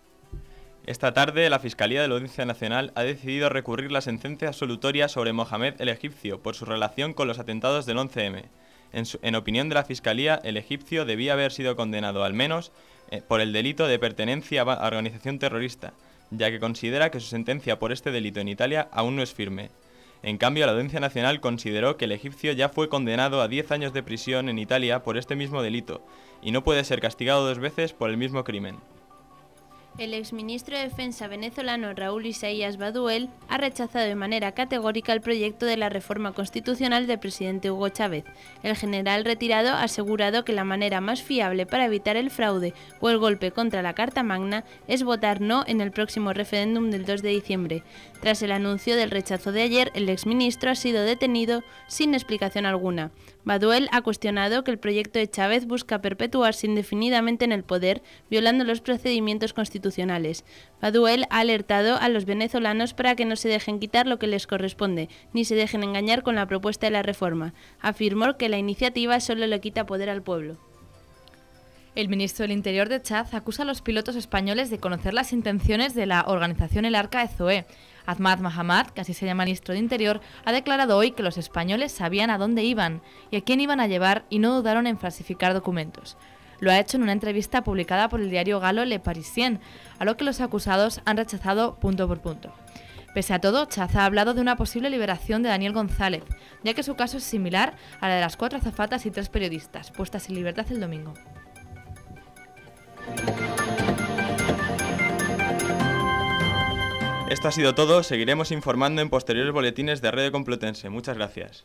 Esta tarde, la Fiscalía de la Audiencia Nacional ha decidido recurrir la sentencia absolutoria sobre Mohamed el egipcio por su relación con los atentados del once eme. En, su, en opinión de la Fiscalía, el egipcio debía haber sido condenado al menos eh, por el delito de pertenencia a organización terrorista, ya que considera que su sentencia por este delito en Italia aún no es firme. En cambio, la Audiencia Nacional consideró que el egipcio ya fue condenado a diez años de prisión en Italia por este mismo delito y no puede ser castigado dos veces por el mismo crimen. El exministro de Defensa venezolano Raúl Isaías Baduel ha rechazado de manera categórica el proyecto de la reforma constitucional del presidente Hugo Chávez. El general retirado ha asegurado que la manera más fiable para evitar el fraude o el golpe contra la Carta Magna es votar no en el próximo referéndum del dos de diciembre. Tras el anuncio del rechazo de ayer, el exministro ha sido detenido sin explicación alguna. Baduel ha cuestionado que el proyecto de Chávez busca perpetuarse indefinidamente en el poder, violando los procedimientos constitucionales. Baduel ha alertado a los venezolanos para que no se dejen quitar lo que les corresponde, ni se dejen engañar con la propuesta de la reforma. Afirmó que la iniciativa solo le quita poder al pueblo. El ministro del Interior de Chad acusa a los pilotos españoles de conocer las intenciones de la organización El Arca de Zoé. Ahmad Mahamad, que así se llama el ministro de Interior, ha declarado hoy que los españoles sabían a dónde iban y a quién iban a llevar y no dudaron en falsificar documentos. Lo ha hecho en una entrevista publicada por el diario galo Le Parisien, a lo que los acusados han rechazado punto por punto. Pese a todo, Chaz ha hablado de una posible liberación de Daniel González, ya que su caso es similar a la de las cuatro azafatas y tres periodistas, puestas en libertad el domingo. Esto ha sido todo, seguiremos informando en posteriores boletines de Radio Complutense. Muchas gracias.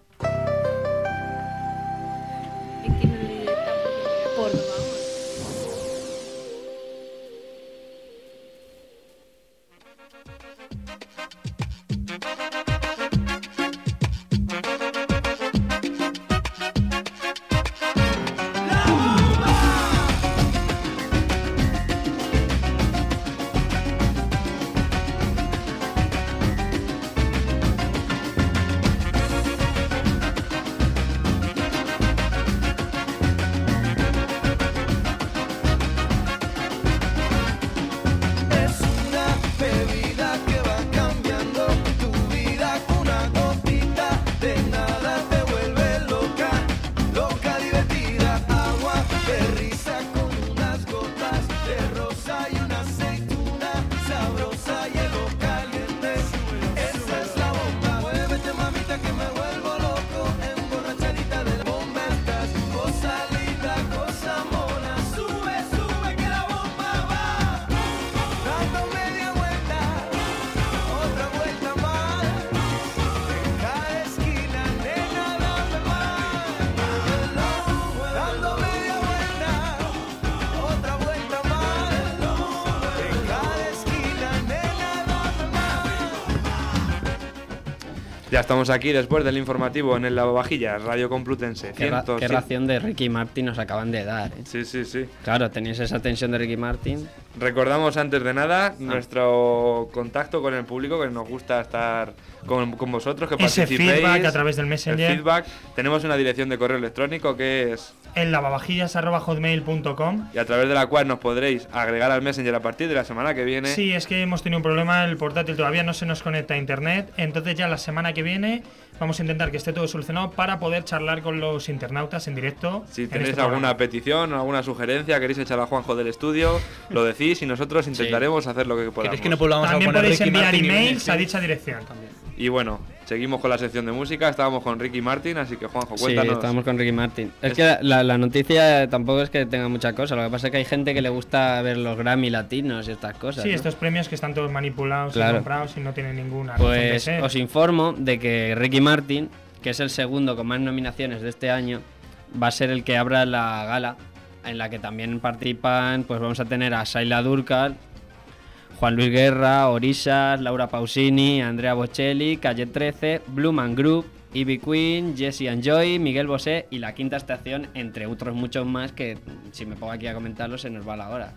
Ya estamos aquí después del informativo en el Lavavajillas, Radio Complutense. Qué, ra- qué ración de Ricky Martin nos acaban de dar, ¿eh? Sí, sí, sí. Claro, tenéis esa tensión de Ricky Martin. Recordamos antes de nada Ah. nuestro contacto con el público, que nos gusta estar con, con vosotros, que Ese participéis. feedback a través del Messenger. El feedback. Tenemos una dirección de correo electrónico que es En lavavajillas arroba hotmail punto com. y a través de la cual nos podréis agregar al Messenger a partir de la semana que viene. Sí, es que hemos tenido un problema, el portátil todavía no se nos conecta a internet, entonces ya la semana que viene vamos a intentar que esté todo solucionado para poder charlar con los internautas en directo. Si en tenéis este alguna programa. petición, alguna sugerencia, queréis echar a Juanjo del estudio, lo decís y nosotros intentaremos hacer lo que podamos. ¿Queréis que no volvamos También a poner podéis Ricky enviar Martin y emails Vinicius? a dicha dirección. Y bueno, seguimos con la sección de música, estábamos con Ricky Martin, así que Juanjo, Sí, cuéntanos. estábamos con Ricky Martin. Es que la, la noticia tampoco es que tenga mucha cosa, lo que pasa es que hay gente que le gusta ver los Grammy latinos y estas cosas. Sí, ¿no? estos premios que están todos manipulados Claro. y comprados y no tienen ninguna razón de Pues ser. os informo de que Ricky Martin, que es el segundo con más nominaciones de este año, va a ser el que abra la gala, en la que también participan, pues vamos a tener a Saila Durcal, Juan Luis Guerra, Orisas, Laura Pausini, Andrea Bocelli, Calle trece, Blue Man Group, Ivy Queen, Jesse and Joy, Miguel Bosé y La Quinta Estación, entre otros muchos más que si me pongo aquí a comentarlos se nos va la hora.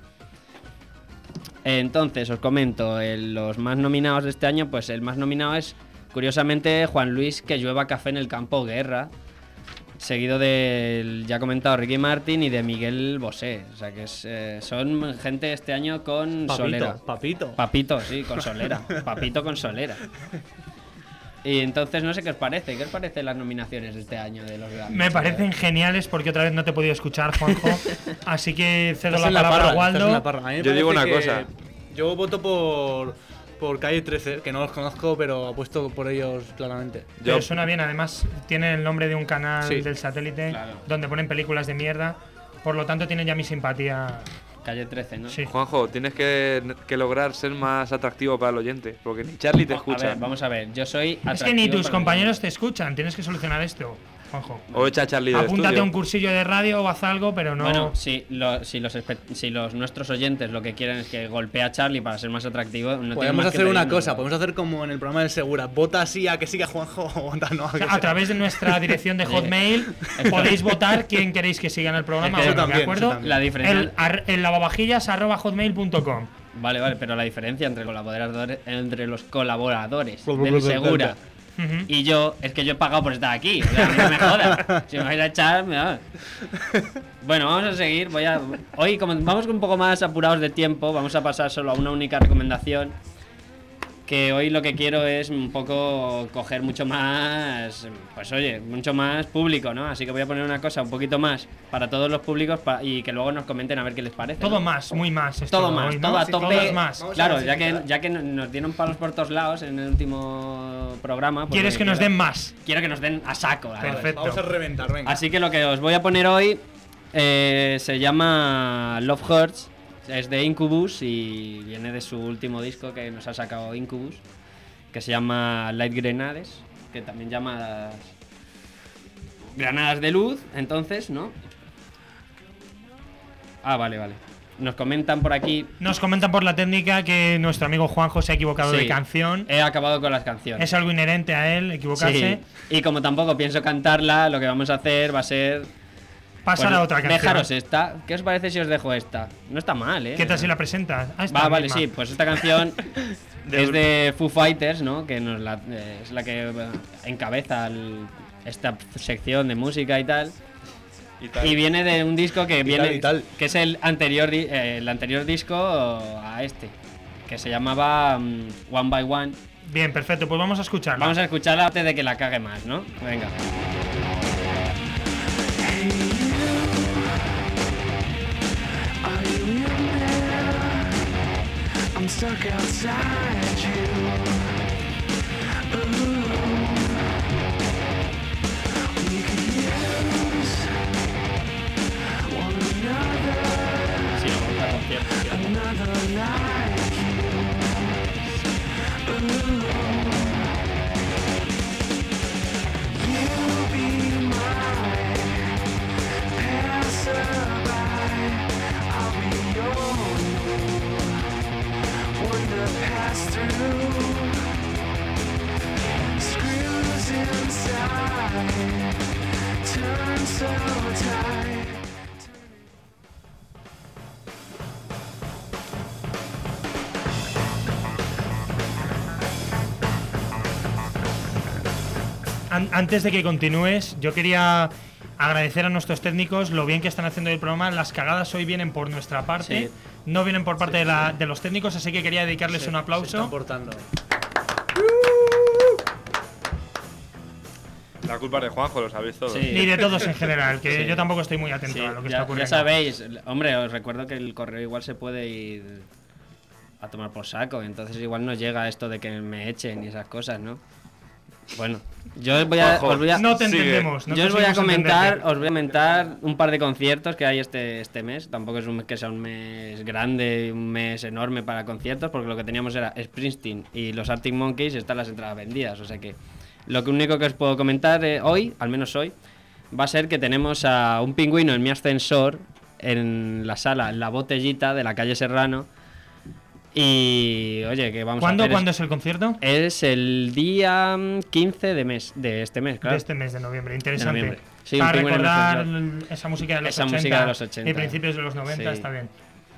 Entonces, os comento, eh, los más nominados de este año, pues el más nominado es, curiosamente, Juan Luis Que Llueva Café en el Campo Guerra, seguido del ya comentado Ricky Martin y de Miguel Bosé. O sea que es, eh, son gente este año con Papito, solera. papito. Papito, sí, con solera. Papito con solera. Y entonces no sé qué os parece. ¿Qué os parece las nominaciones de este año de los Grammy? Me parecen geniales porque otra vez no te he podido escuchar, Juanjo. Así que cedo Estás la en la palabra parra, a Waldo. estás en la parra. A mí me Yo digo parece una que- cosa. Yo voto por, por Calle trece, que no los conozco, pero apuesto por ellos claramente. Pero suena bien, además tienen el nombre de un canal Sí. del satélite Claro. donde ponen películas de mierda. Por lo tanto, tienen ya mi simpatía. Calle trece, ¿no? Sí. Juanjo, tienes que, que lograr ser más atractivo para el oyente, porque ni Charlie te A escucha. ver, vamos a ver. Yo soy Es que ni atractivo tus para- compañeros te escuchan. Tienes que solucionar esto, Juanjo. O echa a Charlie del Apúntate estudio. a un cursillo de radio o haz algo, pero no. Bueno, si, lo- si, los, espe- si los nuestros oyentes lo que quieren es que golpee a Charlie para ser más atractivo, no tiene Podemos más que hacer una pedirnos. cosa, podemos hacer como en el programa del Segura. Vota sí a que siga Juanjo o vota no a que O sea, a sea. través de nuestra dirección de Oye, Hotmail podéis votar quién queréis que siga en el programa. Es que Bueno, eso ¿de también, acuerdo? eso también. La diferencia- El, ar- el lavavajillas arroba hotmail punto com. Vale, vale, pero la diferencia entre colaboradores, entre los colaboradores Bla, bla, bla, del bla, Segura Ujú. y yo es que yo he pagado por estar aquí. O sea, no me jodas. Si me vais a echar, me va. Bueno, vamos a seguir. Voy a hoy como vamos un poco más apurados de tiempo, vamos a pasar solo a una única recomendación. Que hoy lo que quiero es un poco coger mucho más, pues oye, mucho más público, ¿no? Así que voy a poner una cosa un poquito más para todos los públicos pa- y que luego nos comenten a ver qué les parece. Todo ¿no? más, muy más. esto Todo de más, hoy, ¿no? todo a Sí, tope. todo es más. Claro, ya que, ya que nos dieron palos por todos lados en el último programa. pues ¿Quieres lo que nos quiero- den más? Quiero que nos den a saco. la verdad. Perfecto. Vamos a reventar, venga. Así que lo que os voy a poner hoy eh, se llama Love Hurts. Es de Incubus y viene de su último disco que nos ha sacado Incubus, que se llama Light Grenades, que también llama granadas de luz, entonces, ¿no? Ah, vale, vale. Nos comentan por aquí. Nos comentan por la técnica que nuestro amigo Juanjo se ha equivocado Sí, de canción. He acabado con las canciones. Es algo inherente a él, equivocarse. Sí. Y como tampoco pienso cantarla, lo que vamos a hacer va a ser. Pasar pues, a otra canción. Dejaros esta. ¿Qué os parece si os dejo esta? No está mal, ¿eh? ¿Qué tal si la presentas? Ah, esta Va, vale, misma. sí, pues esta canción es de Foo Fighters, ¿no? Que nos la- eh, es la que eh, encabeza el- esta sección de música y tal. Y tal. Y viene de un disco que viene, tal, y tal. que es el anterior, di- eh, el anterior disco a este, que se llamaba mm, One by One. Bien, perfecto, pues vamos a escucharla. Vamos a escucharla antes de que la cague más, ¿no? Venga. I'm stuck outside you. Ooh. We could use one another. Sí, no, vamos a concierto, tío. Another like you. Ooh. You be my passerby. I'll be your one to pass through. turn so tight. An- antes de que continúes, yo quería agradecer a nuestros técnicos lo bien que están haciendo el programa. Las cagadas hoy vienen por nuestra parte, Sí. no vienen por parte de, la- de los técnicos, así que quería dedicarles Se- un se aplauso. están portando. La culpa es de Juanjo, lo sabéis todos. Sí. Ni de todos en general, que Sí. yo tampoco estoy muy atento Sí, a lo que ya, está ya ocurriendo. sabéis, hombre, os recuerdo que el correo igual se puede ir a tomar por saco, entonces igual no llega esto de que me echen y esas cosas, ¿no? Bueno, yo os voy a, Ojo, os voy a No te Sigue. entendemos. No yo os voy a conseguimos comentar, entenderte. os voy a comentar un par de conciertos que hay este, este mes. Tampoco es un mes que sea un mes grande, un mes enorme para conciertos, porque lo que teníamos era Springsteen y los Arctic Monkeys y están las entradas vendidas. O sea que lo que único que os puedo comentar eh, hoy, al menos hoy, va a ser que tenemos a un pingüino en mi ascensor en la sala La Botellita de la calle Serrano. Y oye, que vamos ¿Cuándo, a hacer ¿cuándo es el concierto? es el día mm, quince de mes de este mes, claro. De este mes de noviembre. Interesante. De noviembre. Sí, Para un pingüino en el recordar ascensor. esa música de los Esa ochenta, música de los ochenta. y principios de los noventa, Sí. está bien.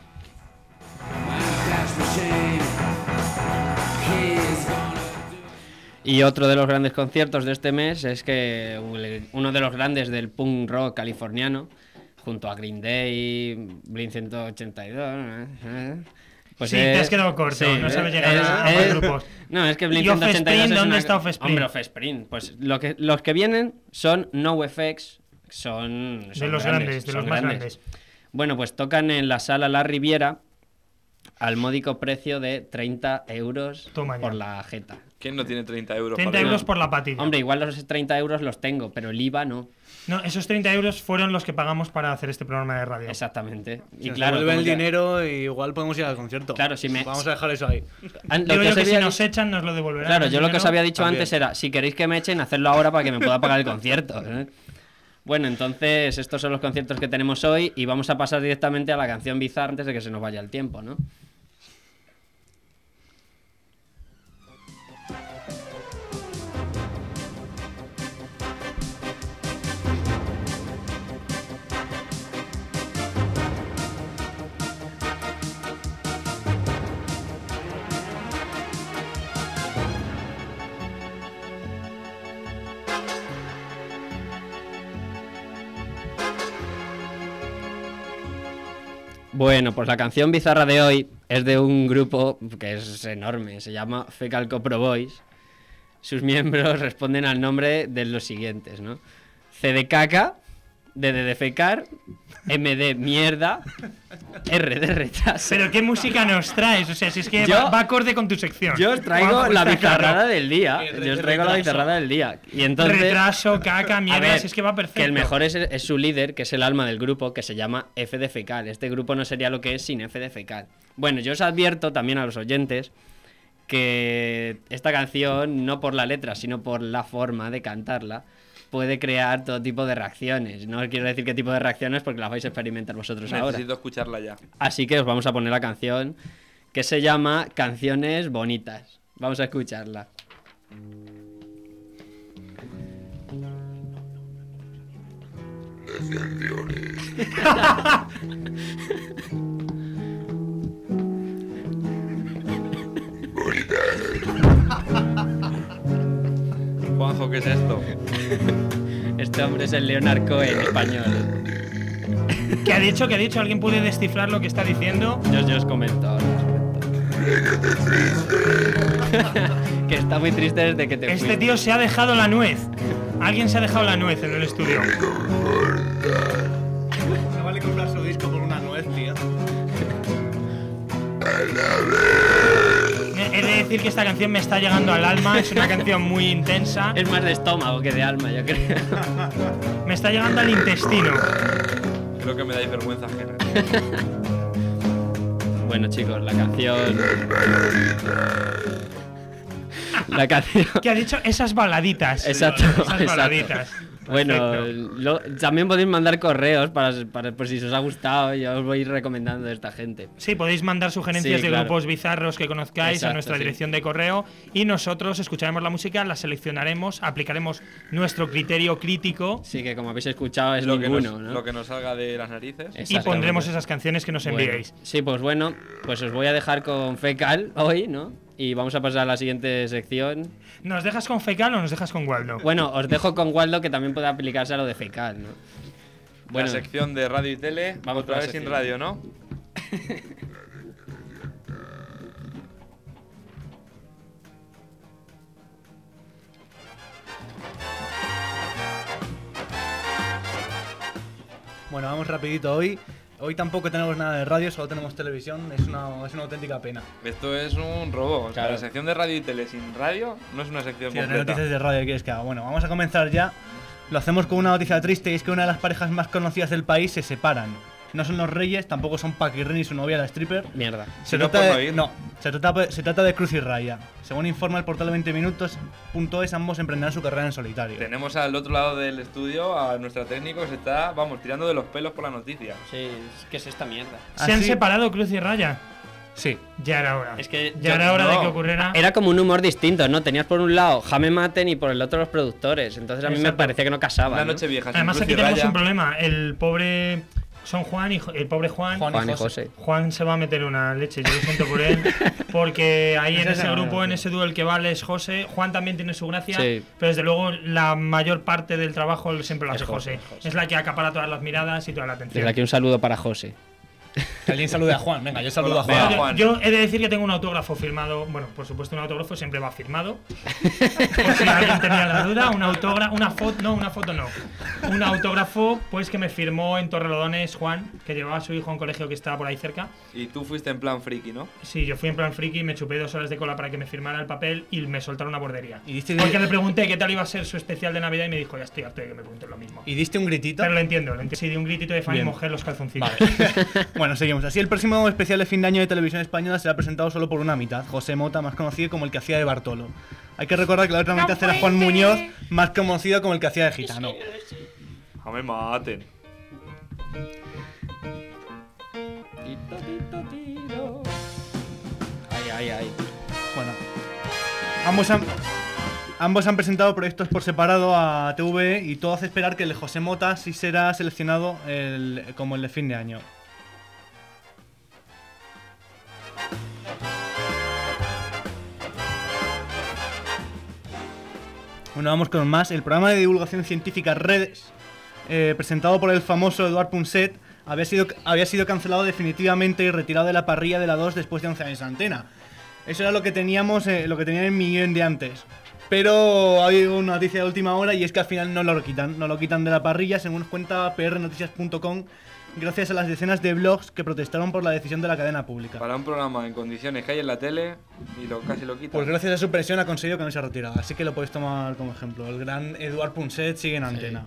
Y otro de los grandes conciertos de este mes es que uno de los grandes del punk rock californiano, junto a Green Day, Blink ciento ochenta y dos, ¿eh? Pues Sí, te has quedado corto, no sabes llegar a- a más grupos. No, es que Blink ¿Y ciento ochenta y dos Offspring? es ¿Dónde una- está Offspring? Hombre, Offspring. Pues lo que, los que vienen son NoFX, son, son De los grandes, de son los más grandes. Bueno, pues tocan en la sala La Riviera al módico precio de treinta euros Toma ya. por la jeta. ¿Quién no tiene treinta euros? treinta para euros ir? por la patilla. Hombre, igual los treinta euros los tengo, pero el I V A no. No, esos treinta euros fueron los que pagamos para hacer este programa de radio. Exactamente. Si Y nos claro, devuelven como el ya- dinero, igual podemos ir al concierto. Claro, si me- Vamos a dejar eso ahí. An- lo Digo yo os que si había nos dicho- echan nos lo devolverán. Claro, el yo lo que os dinero. había dicho También. antes era, si queréis que me echen, hacedlo ahora para que me pueda pagar el concierto. ¿eh? Bueno, entonces estos son los conciertos que tenemos hoy y vamos a pasar directamente a la canción bizarra antes de que se nos vaya el tiempo, ¿no? Bueno, pues la canción bizarra de hoy es de un grupo que es enorme, se llama Fecal Copro Boys. Sus miembros responden al nombre de los siguientes, ¿no? C de caca, D de defecar, M de mierda, R de retraso. Pero qué música nos traes, o sea, si es que Yo- va, va acorde con tu sección. Yo os traigo Juanjo, la está bizarrada claro. del día. R- Yo os traigo la retraso. bizarrada del día. Y entonces, Retraso, caca, a mierda, ver, si es que va perfecto. que el mejor es, es su líder, que es el alma del grupo, que se llama F de fecal. Este grupo no sería lo que es sin F de fecal. Bueno, yo os advierto también a los oyentes que esta canción, no por la letra, sino por la forma de cantarla, puede crear todo tipo de reacciones. No os quiero decir qué tipo de reacciones porque las vais a experimentar vosotros ahora. Necesito escucharla ya. Así que os vamos a poner la canción que se llama Canciones Bonitas. Vamos a escucharla. Juanjo, ¿qué es esto? Este hombre es el Leonard Cohen español. ¿Qué ha dicho? ¿Qué ha dicho? ¿Alguien puede descifrar lo que está diciendo? Yo, yo os comento ahora. os comento. Que está muy triste desde que te Este fuiste. tío se ha dejado la nuez. Alguien se ha dejado la nuez en el estudio. No vale comprar su disco por una nuez, tío. He de decir que esta canción me está llegando al alma. Es una canción muy intensa. Es más de estómago que de alma, yo creo. Me está llegando al intestino. Creo que me dais vergüenza ajena. Bueno, chicos, la canción. La canción. ¿Qué ha dicho? Esas baladitas. Exacto, Esas exacto. baladitas. Bueno, Perfecto. lo- también podéis mandar correos para, para por si os ha gustado. Yo os voy recomendando a esta gente. Sí, podéis mandar sugerencias Sí, de claro. grupos bizarros que conozcáis a Exacto, nuestra sí. dirección de correo y nosotros escucharemos la música, la seleccionaremos, aplicaremos nuestro criterio crítico Sí, que como habéis escuchado es Lo que, ninguno, nos, ¿no? lo que nos salga de las narices. y Exactamente. pondremos esas canciones que nos Bueno, enviéis. sí, pues bueno, pues os voy a dejar con Fecal hoy, ¿no? Y vamos a pasar a la siguiente sección. ¿Nos dejas con Fecal o nos dejas con Waldo? Bueno, os dejo con Waldo, que también puede aplicarse a lo de Fecal, ¿no? La sección de radio y tele. Vamos otra con la vez sin sección. radio, ¿no? Bueno, vamos rapidito hoy. Hoy tampoco tenemos nada de radio, solo tenemos televisión. Es una, es una auténtica pena. Esto es un robo. O sea, Claro. la sección de radio y tele sin radio no es una sección Si las completa. noticias de radio quieres que haga. Bueno, vamos a comenzar ya. Lo hacemos con una noticia triste y es que una de las parejas más conocidas del país se separan. No son los Reyes, tampoco son Paquirrin y su novia, la stripper. Mierda. Se Si no, trata por no de, ir. no, se trata, se trata de Cruz y Raya. Según informa el portal veinte minutos punto es, ambos emprenderán su carrera en solitario. Tenemos al otro lado del estudio a nuestro técnico que se está, vamos, tirando de los pelos por la noticia. Sí, ¿qué es esta mierda? ¿Se han Así- separado Cruz y Raya? Sí. Ya era hora. Es que ya yo- era hora no. de que ocurriera. Era como un humor distinto, ¿no? Tenías por un lado Jame Maten y por el otro los productores. Entonces a mí me Exacto. parecía que no casaba. Una ¿no? noche vieja sin Además Cruz aquí y tenemos Raya. un problema. El pobre son Juan y Jo- el pobre Juan. Juan Juan y José. José. Juan se va a meter una leche, yo lo siento por él, porque ahí en Esa es ese la grupo, verdad, en sí. ese dúo el que vale es José. Juan también tiene su gracia, Sí. pero desde luego la mayor parte del trabajo siempre lo Es hace José, José. José. Es la que acapara todas las miradas y toda la atención. Desde aquí un saludo para José. Que alguien salude a Juan. Venga, yo saludo a Venga, Juan. Juan. Yo he de decir que tengo un autógrafo firmado. Bueno, por supuesto, un autógrafo siempre va firmado. Por si alguien tenía la duda, un autógrafo, una foto, no, una foto no. Un autógrafo, pues que me firmó en Torrelodones Juan, que llevaba a su hijo a un colegio que estaba por ahí cerca. Y tú fuiste en plan friki, ¿no? Sí, yo fui en plan friki, me chupé dos horas de cola para que me firmara el papel y me soltaron una bordería. ¿Y diste, Porque le pregunté qué tal iba a ser su especial de Navidad y me dijo, ya estoy harto de que me pregunten lo mismo. ¿Y diste un gritito? Pero lo entiendo, lo entiendo. Sí, di un gritito de fan y Bien. mojé los calzoncillos. Bueno, seguimos. Así, el próximo especial de fin de año de televisión española será presentado solo por una mitad. José Mota, más conocido como el que hacía de Bartolo. Hay que recordar que la otra mitad era Juan Muñoz, más conocido como el que hacía de Gitano. No me maten. Ay, ay, ay. Bueno, ambos han, ambos han presentado proyectos por separado a T V E y todo hace esperar que el de José Mota sí será seleccionado el- como el de fin de año. Bueno, vamos con más. El programa de divulgación científica Redes, eh, presentado por el famoso Eduard Punset, había sido, había sido cancelado definitivamente y retirado de la parrilla de la dos después de once años de antena. Eso era lo que teníamos, eh, lo que tenían en Millón de antes. Pero ha habido una noticia de última hora y es que al final no lo quitan, no lo quitan de la parrilla, según nos cuenta P R noticias punto com, gracias a las decenas de blogs que protestaron por la decisión de la cadena pública. Para un programa en condiciones que hay en la tele y lo casi lo quitan. Pues gracias a su presión ha conseguido que no se retirado, así que lo podéis tomar como ejemplo. El gran Eduard Punset sigue en antena.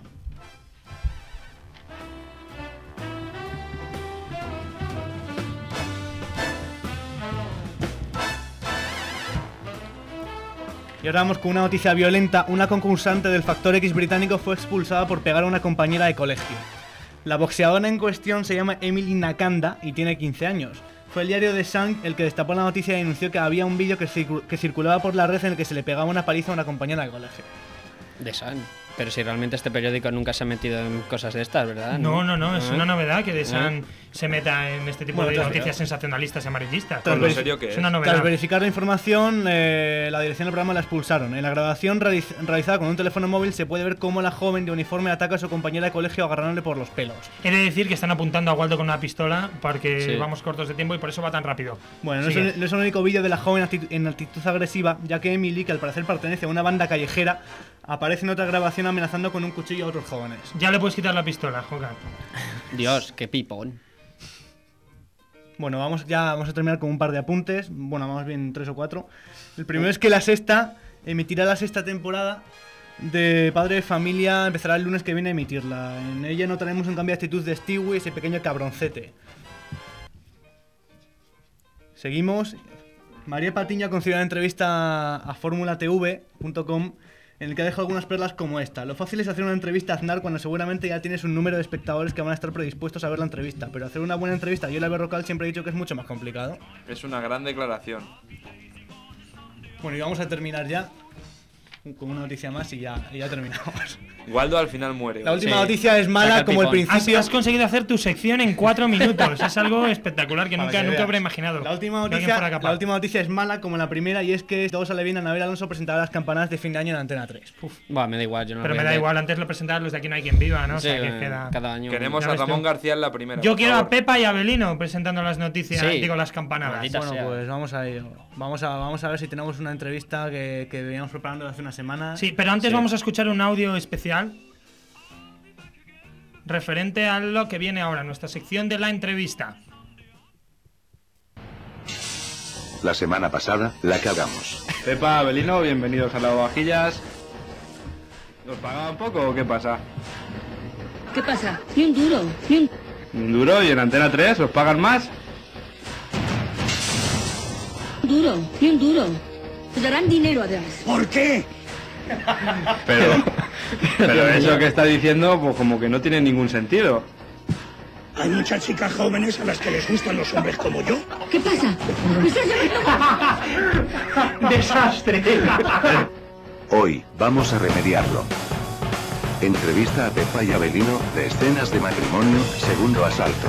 Y ahora vamos con una noticia violenta. Una concursante del Factor X británico fue expulsada por pegar a una compañera de colegio. La boxeadora en cuestión se llama Emily Nakanda y tiene quince años. Fue el diario The Sun el que destapó la noticia y denunció que había un vídeo que, circu- que circulaba por la red en el que se le pegaba una paliza a una compañera de colegio. De Sun. Pero si realmente este periódico nunca se ha metido en cosas de estas, ¿verdad? No, no, no, es ¿Eh? una novedad que The ¿Eh? Sun se meta en este tipo Bueno, de tras- noticias sensacionalistas y amarillistas. Tras Con lo verifi- serio que es. es una Tras novedad. verificar la información, eh, la dirección del programa la expulsaron. En la grabación realiz- realizada con un teléfono móvil se puede ver cómo la joven de uniforme ataca a su compañera de colegio agarrándole por los pelos. He de decir que están apuntando a Waldo con una pistola porque Sí. vamos cortos de tiempo y por eso va tan rápido. Bueno, no es, Sigue. el, no es el único vídeo de la joven actitud- en actitud agresiva, ya que Emily, que al parecer pertenece a una banda callejera, aparece en otra grabación amenazando con un cuchillo a otros jóvenes. Ya le puedes quitar la pistola, Jokan. Dios, qué pipón. Bueno, vamos ya vamos a terminar con un par de apuntes. Bueno, más bien tres o cuatro. El primero es que la sexta emitirá la sexta temporada de Padre de Familia. Empezará el lunes que viene a emitirla. En ella notaremos un cambio de actitud de Stewie, ese pequeño cabroncete. Seguimos. María Patiño ha concedido una entrevista a Fórmula T V punto com en el que ha dejado algunas perlas como esta. Lo fácil es hacer una entrevista a Aznar cuando seguramente ya tienes un número de espectadores que van a estar predispuestos a ver la entrevista, pero hacer una buena entrevista, yo, el Berrocal, siempre he dicho que es mucho más complicado. Es una gran declaración. Bueno, y vamos a terminar ya con una noticia más y ya, y ya terminamos. Waldo al final muere. La última noticia es mala, Saca como el pipón. principio. Has, has conseguido hacer tu sección en cuatro minutos. Es algo espectacular que Para nunca, que nunca veas. habría imaginado. La última, que alguien noticia, fuera capaz. la última noticia es mala como la primera, y es que todo sale bien. Anabel Alonso presentará las campanadas de fin de año en Antena tres. Uf. Buah, me da igual, yo no Pero lo me voy a da ver. igual, antes lo presentaban los de Aquí no hay quien viva, ¿no? O Sí, sea, que eh, queda... cada año. Queremos Ya a ves Ramón tú. García en la primera. Yo por quiero favor. a Pepa y a Abelino presentando las noticias, Sí. digo, las campanadas. Maldita Bueno, sea. pues vamos a ello. Vamos a, vamos a ver si tenemos una entrevista que, que veníamos preparando hace una semana. Sí, pero antes Sí. vamos a escuchar un audio especial referente a lo que viene ahora, nuestra sección de la entrevista. La semana pasada la cagamos. Pepa, Abelino, bienvenidos a Lavavajillas. ¿Nos pagaban poco o qué pasa? ¿Qué pasa? Ni un duro, ni un... ¿Un duro y en Antena tres os pagan más? duro, ni un duro. Te darán dinero además. ¿Por qué? Pero, pero eso que está diciendo, pues como que no tiene ningún sentido. Hay muchas chicas jóvenes a las que les gustan los hombres como yo. ¿Qué pasa? ¿Me estás llamando? ¡Desastre! Hoy vamos a remediarlo. Entrevista a Pepa y Abelino de escenas de matrimonio, segundo asalto.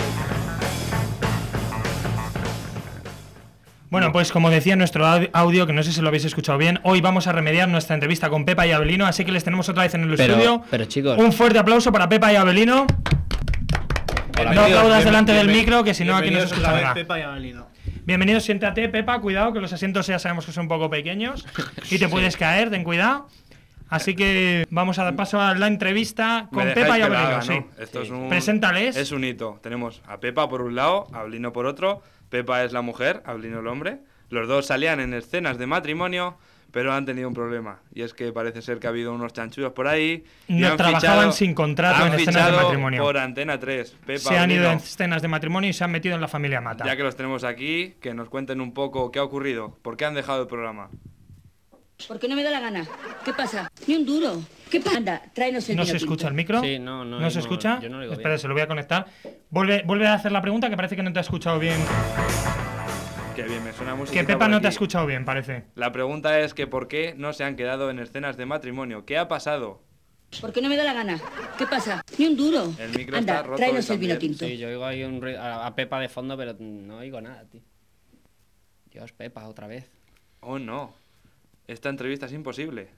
Bueno, pues como decía en nuestro au- audio, que no sé si lo habéis escuchado bien, hoy vamos a remediar nuestra entrevista con Pepa y Abelino, así que les tenemos otra vez en el Pero, estudio. pero chicos, Un fuerte aplauso para Pepa y Abelino. No aplaudas delante del micro, que si no aquí no se Bienvenidos escucha otra vez, nada. Pepa y Abelino. Bienvenido, siéntate, Pepa, cuidado, que los asientos ya sabemos que son un poco pequeños y te puedes caer, ten cuidado. Así que vamos a dar paso a la entrevista Me con dejáis Pepa y que la Abelino. haga, Sí. ¿no? Esto es un, Preséntales. Es un hito. Tenemos a Pepa por un lado, a Abelino por otro. Pepa es la mujer, Abelino el hombre. Los dos salían en escenas de matrimonio, pero han tenido un problema. Y es que parece ser que ha habido unos chanchullos por ahí. y No han trabajaban fichado- sin contrato han en escenas de fichado matrimonio. por Antena tres. Pepa, Se han ido Abelino, en escenas de matrimonio y se han metido en la familia Mata. ya que los tenemos aquí, que nos cuenten un poco qué ha ocurrido. ¿Por qué han dejado el programa? Porque no me da la gana. ¿Qué pasa? Ni un duro. ¿Qué pasa? Anda, tráenos el ¿No vino se tinto. escucha el micro? Sí, no, no, ¿No se no, escucha? yo no lo oigo Espera, bien. se lo voy a conectar. Vuelve, vuelve a hacer la pregunta, que parece que no te ha escuchado bien. Qué bien, me suena música. Que Pepa no te ha escuchado bien, parece. La pregunta es que ¿por qué no se han quedado en escenas de matrimonio? ¿Qué ha pasado? Porque no me da la gana. ¿Qué pasa? Ni un duro. El micro Anda, está roto tráenos hoy el vino también. tinto. Sí, yo oigo ahí un ruido- a, a Pepa de fondo, pero no oigo nada, tío. Dios, Pepa, otra vez. Oh, no. Esta entrevista es imposible.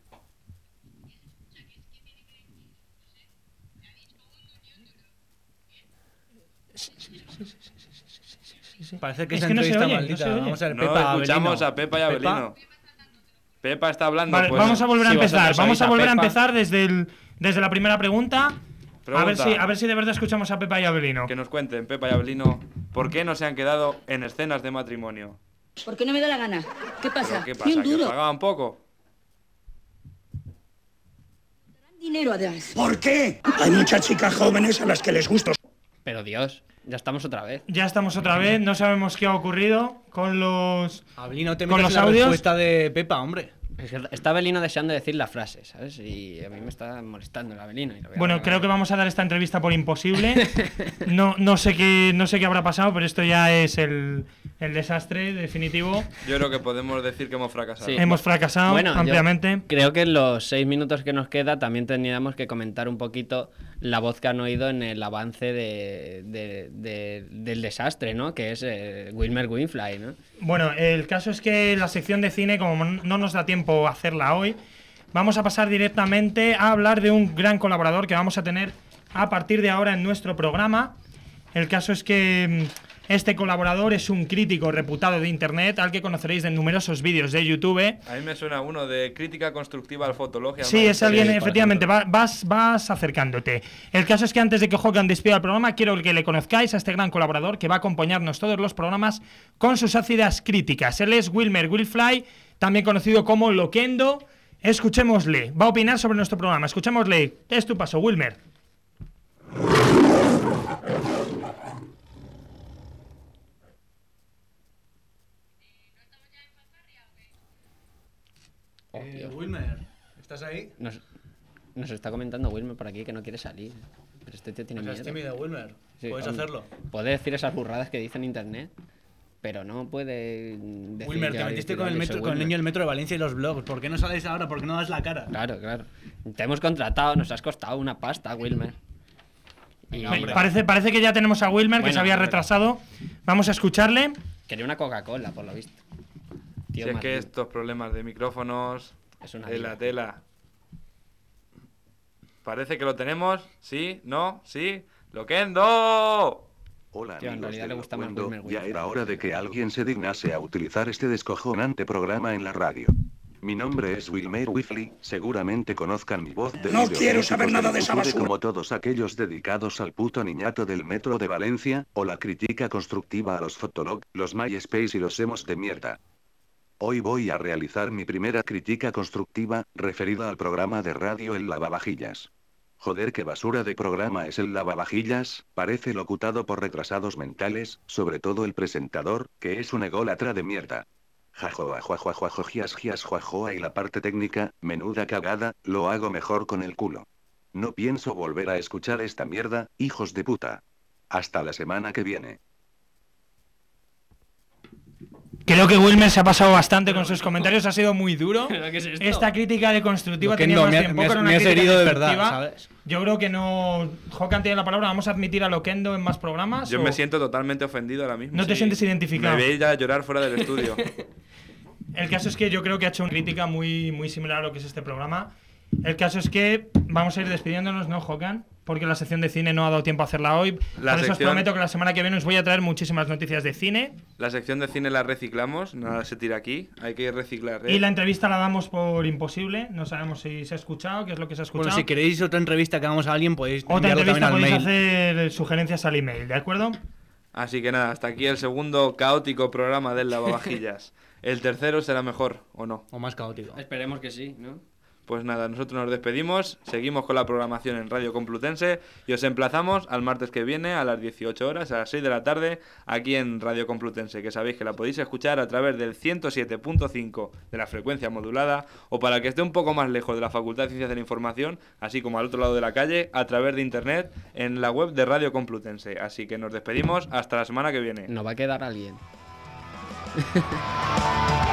Parece que Es es que no se entrevista oye, no maldita. se oye. Vamos a ver, No Pepa, escuchamos Abelino. a Pepa y Abelino. Pepa está hablando. Vale, pues, vamos a volver a si empezar. vosotros Vamos oís a a volver a Pepa- empezar desde, el, desde la primera pregunta. A ver, Pregunta. si, a ver si de verdad escuchamos a Pepa y Abelino. Que nos cuenten, Pepa y Abelino, ¿por qué no se han quedado en escenas de matrimonio? Porque no me da la gana. ¿Qué pasa? ¿Pero qué Ni pasa? un ¿Que duro. pagaban poco? Dinero además. ¿Por qué? Hay muchas chicas jóvenes a las que les gusta. Pero Dios, ya estamos otra vez. Ya estamos otra vez, no sabemos qué ha ocurrido con los. Abelino, te con metas los en la audios. respuesta de Pepa, hombre. Es que está Abelino deseando decir la frase, ¿sabes? Y a mí me está molestando el Abelino. y lo voy a Bueno, regalar. creo que vamos a dar esta entrevista por imposible. No, no sé qué, no sé qué habrá pasado, pero esto ya es el, el desastre definitivo. Yo creo que podemos decir que hemos fracasado. Sí. Hemos fracasado Bueno, yo ampliamente. creo que en los seis minutos que nos queda también tendríamos que comentar un poquito la voz que han oído en el avance de, de- de- del desastre, ¿no? Que es eh, Wilmer Winfly, ¿no? Bueno, el caso es que la sección de cine, como no nos da tiempo a hacerla hoy, vamos a pasar directamente a hablar de un gran colaborador que vamos a tener a partir de ahora en nuestro programa. El caso es que mm, este colaborador es un crítico reputado de internet al que conoceréis de numerosos vídeos de YouTube. A mí me suena uno de crítica constructiva al fotología. Sí, es alguien, efectivamente, va- vas, vas acercándote. El caso es que antes de que Hogan despida el programa, quiero que le conozcáis a este gran colaborador que va a acompañarnos todos los programas con sus ácidas críticas. Él es Wilmer Wilfly, también conocido como Loquendo. Escuchémosle, va a opinar sobre nuestro programa. Escuchémosle, es tu paso, Wilmer. Eh, Wilmer, ¿Estás ahí? Nos, nos está comentando Wilmer por aquí que no quiere salir. Pero este tío tiene O sea, es miedo. tímido, Wilmer. Puedes hombre, hacerlo. Puede decir esas burradas que dice en internet, pero no puede decir... Wilmer, te ya metiste decir, con el, "Yo metro, soy con el Wilmer". niño del metro de Valencia y los blogs. ¿Por qué no sales ahora? ¿Por qué no das la cara? Claro, claro. Te hemos contratado, nos has costado una pasta, Wilmer. Y, Me- Parece, parece que ya tenemos a Wilmer, que Bueno, se había hombre. retrasado. Vamos a escucharle. Quería una Coca-Cola, por lo visto. Tío Si es que Martín. estos problemas de micrófonos, Es una de la vida. tela. Parece que lo tenemos. ¿Sí? ¿No? ¿Sí? ¡Loquendo! Hola Tío, en amigos realidad del le gusta más Locuendo, Wilmer ya Wilson. era hora de que alguien se dignase a utilizar este descojonante programa en la radio. Mi nombre es Wilmer Wifley, seguramente conozcan mi voz de No vídeos quiero míticos saber nada del de esa futuro basura. como todos aquellos dedicados al puto niñato del metro de Valencia, o la crítica constructiva a los Fotolog, los MySpace y los emos de mierda. Hoy voy a realizar mi primera crítica constructiva, referida al programa de radio El Lavavajillas. Joder, qué basura de programa es El Lavavajillas, parece locutado por retrasados mentales, sobre todo el presentador, que es un ególatra de mierda. Jajoa, juajoa, juajojias, jias, juajoa y la parte técnica, menuda cagada, lo hago mejor con el culo. No pienso volver a escuchar esta mierda, hijos de puta. Hasta la semana que viene. Creo que Wilmer se ha pasado bastante con sus comentarios, ha sido muy duro. ¿Pero qué es esto? Esta crítica de constructiva Lo que tenía no, más me ha- tiempo, me has- era una me has crítica herido de verdad, constructiva. ¿sabes? Yo creo que no. Jokan tiene la palabra, vamos a admitir a Loquendo en más programas. Yo o- me siento totalmente ofendido ahora mismo. ¿No te sientes identificado? Me veis a llorar fuera del estudio. El caso es que yo creo que ha hecho una crítica muy, muy similar a lo que es este programa. El caso es que vamos a ir despidiéndonos, ¿no, Jokan? Porque la sección de cine no ha dado tiempo a hacerla hoy. La Por eso os sección- prometo que la semana que viene os voy a traer muchísimas noticias de cine. La sección de cine la reciclamos, nada se tira aquí, hay que reciclar. ¿eh? Y la entrevista la damos por imposible. No sabemos si se ha escuchado, qué es lo que se ha escuchado. Bueno, si queréis otra entrevista que hagamos a alguien, podéis Otra enviarlo entrevista también al podéis mail. hacer sugerencias al email, ¿de acuerdo? Así que nada, hasta aquí el segundo caótico programa del lavavajillas. El tercero será mejor, ¿o no? O más caótico. Esperemos que sí, ¿no? Pues nada, nosotros nos despedimos, seguimos con la programación en Radio Complutense y os emplazamos al martes que viene a las dieciocho horas, a las seis de la tarde, aquí en Radio Complutense, que sabéis que la podéis escuchar a través del ciento siete punto cinco de la frecuencia modulada, o para el que esté un poco más lejos de la Facultad de Ciencias de la Información, así como al otro lado de la calle, a través de internet en la web de Radio Complutense. Así que nos despedimos hasta la semana que viene. Nos va a quedar alguien.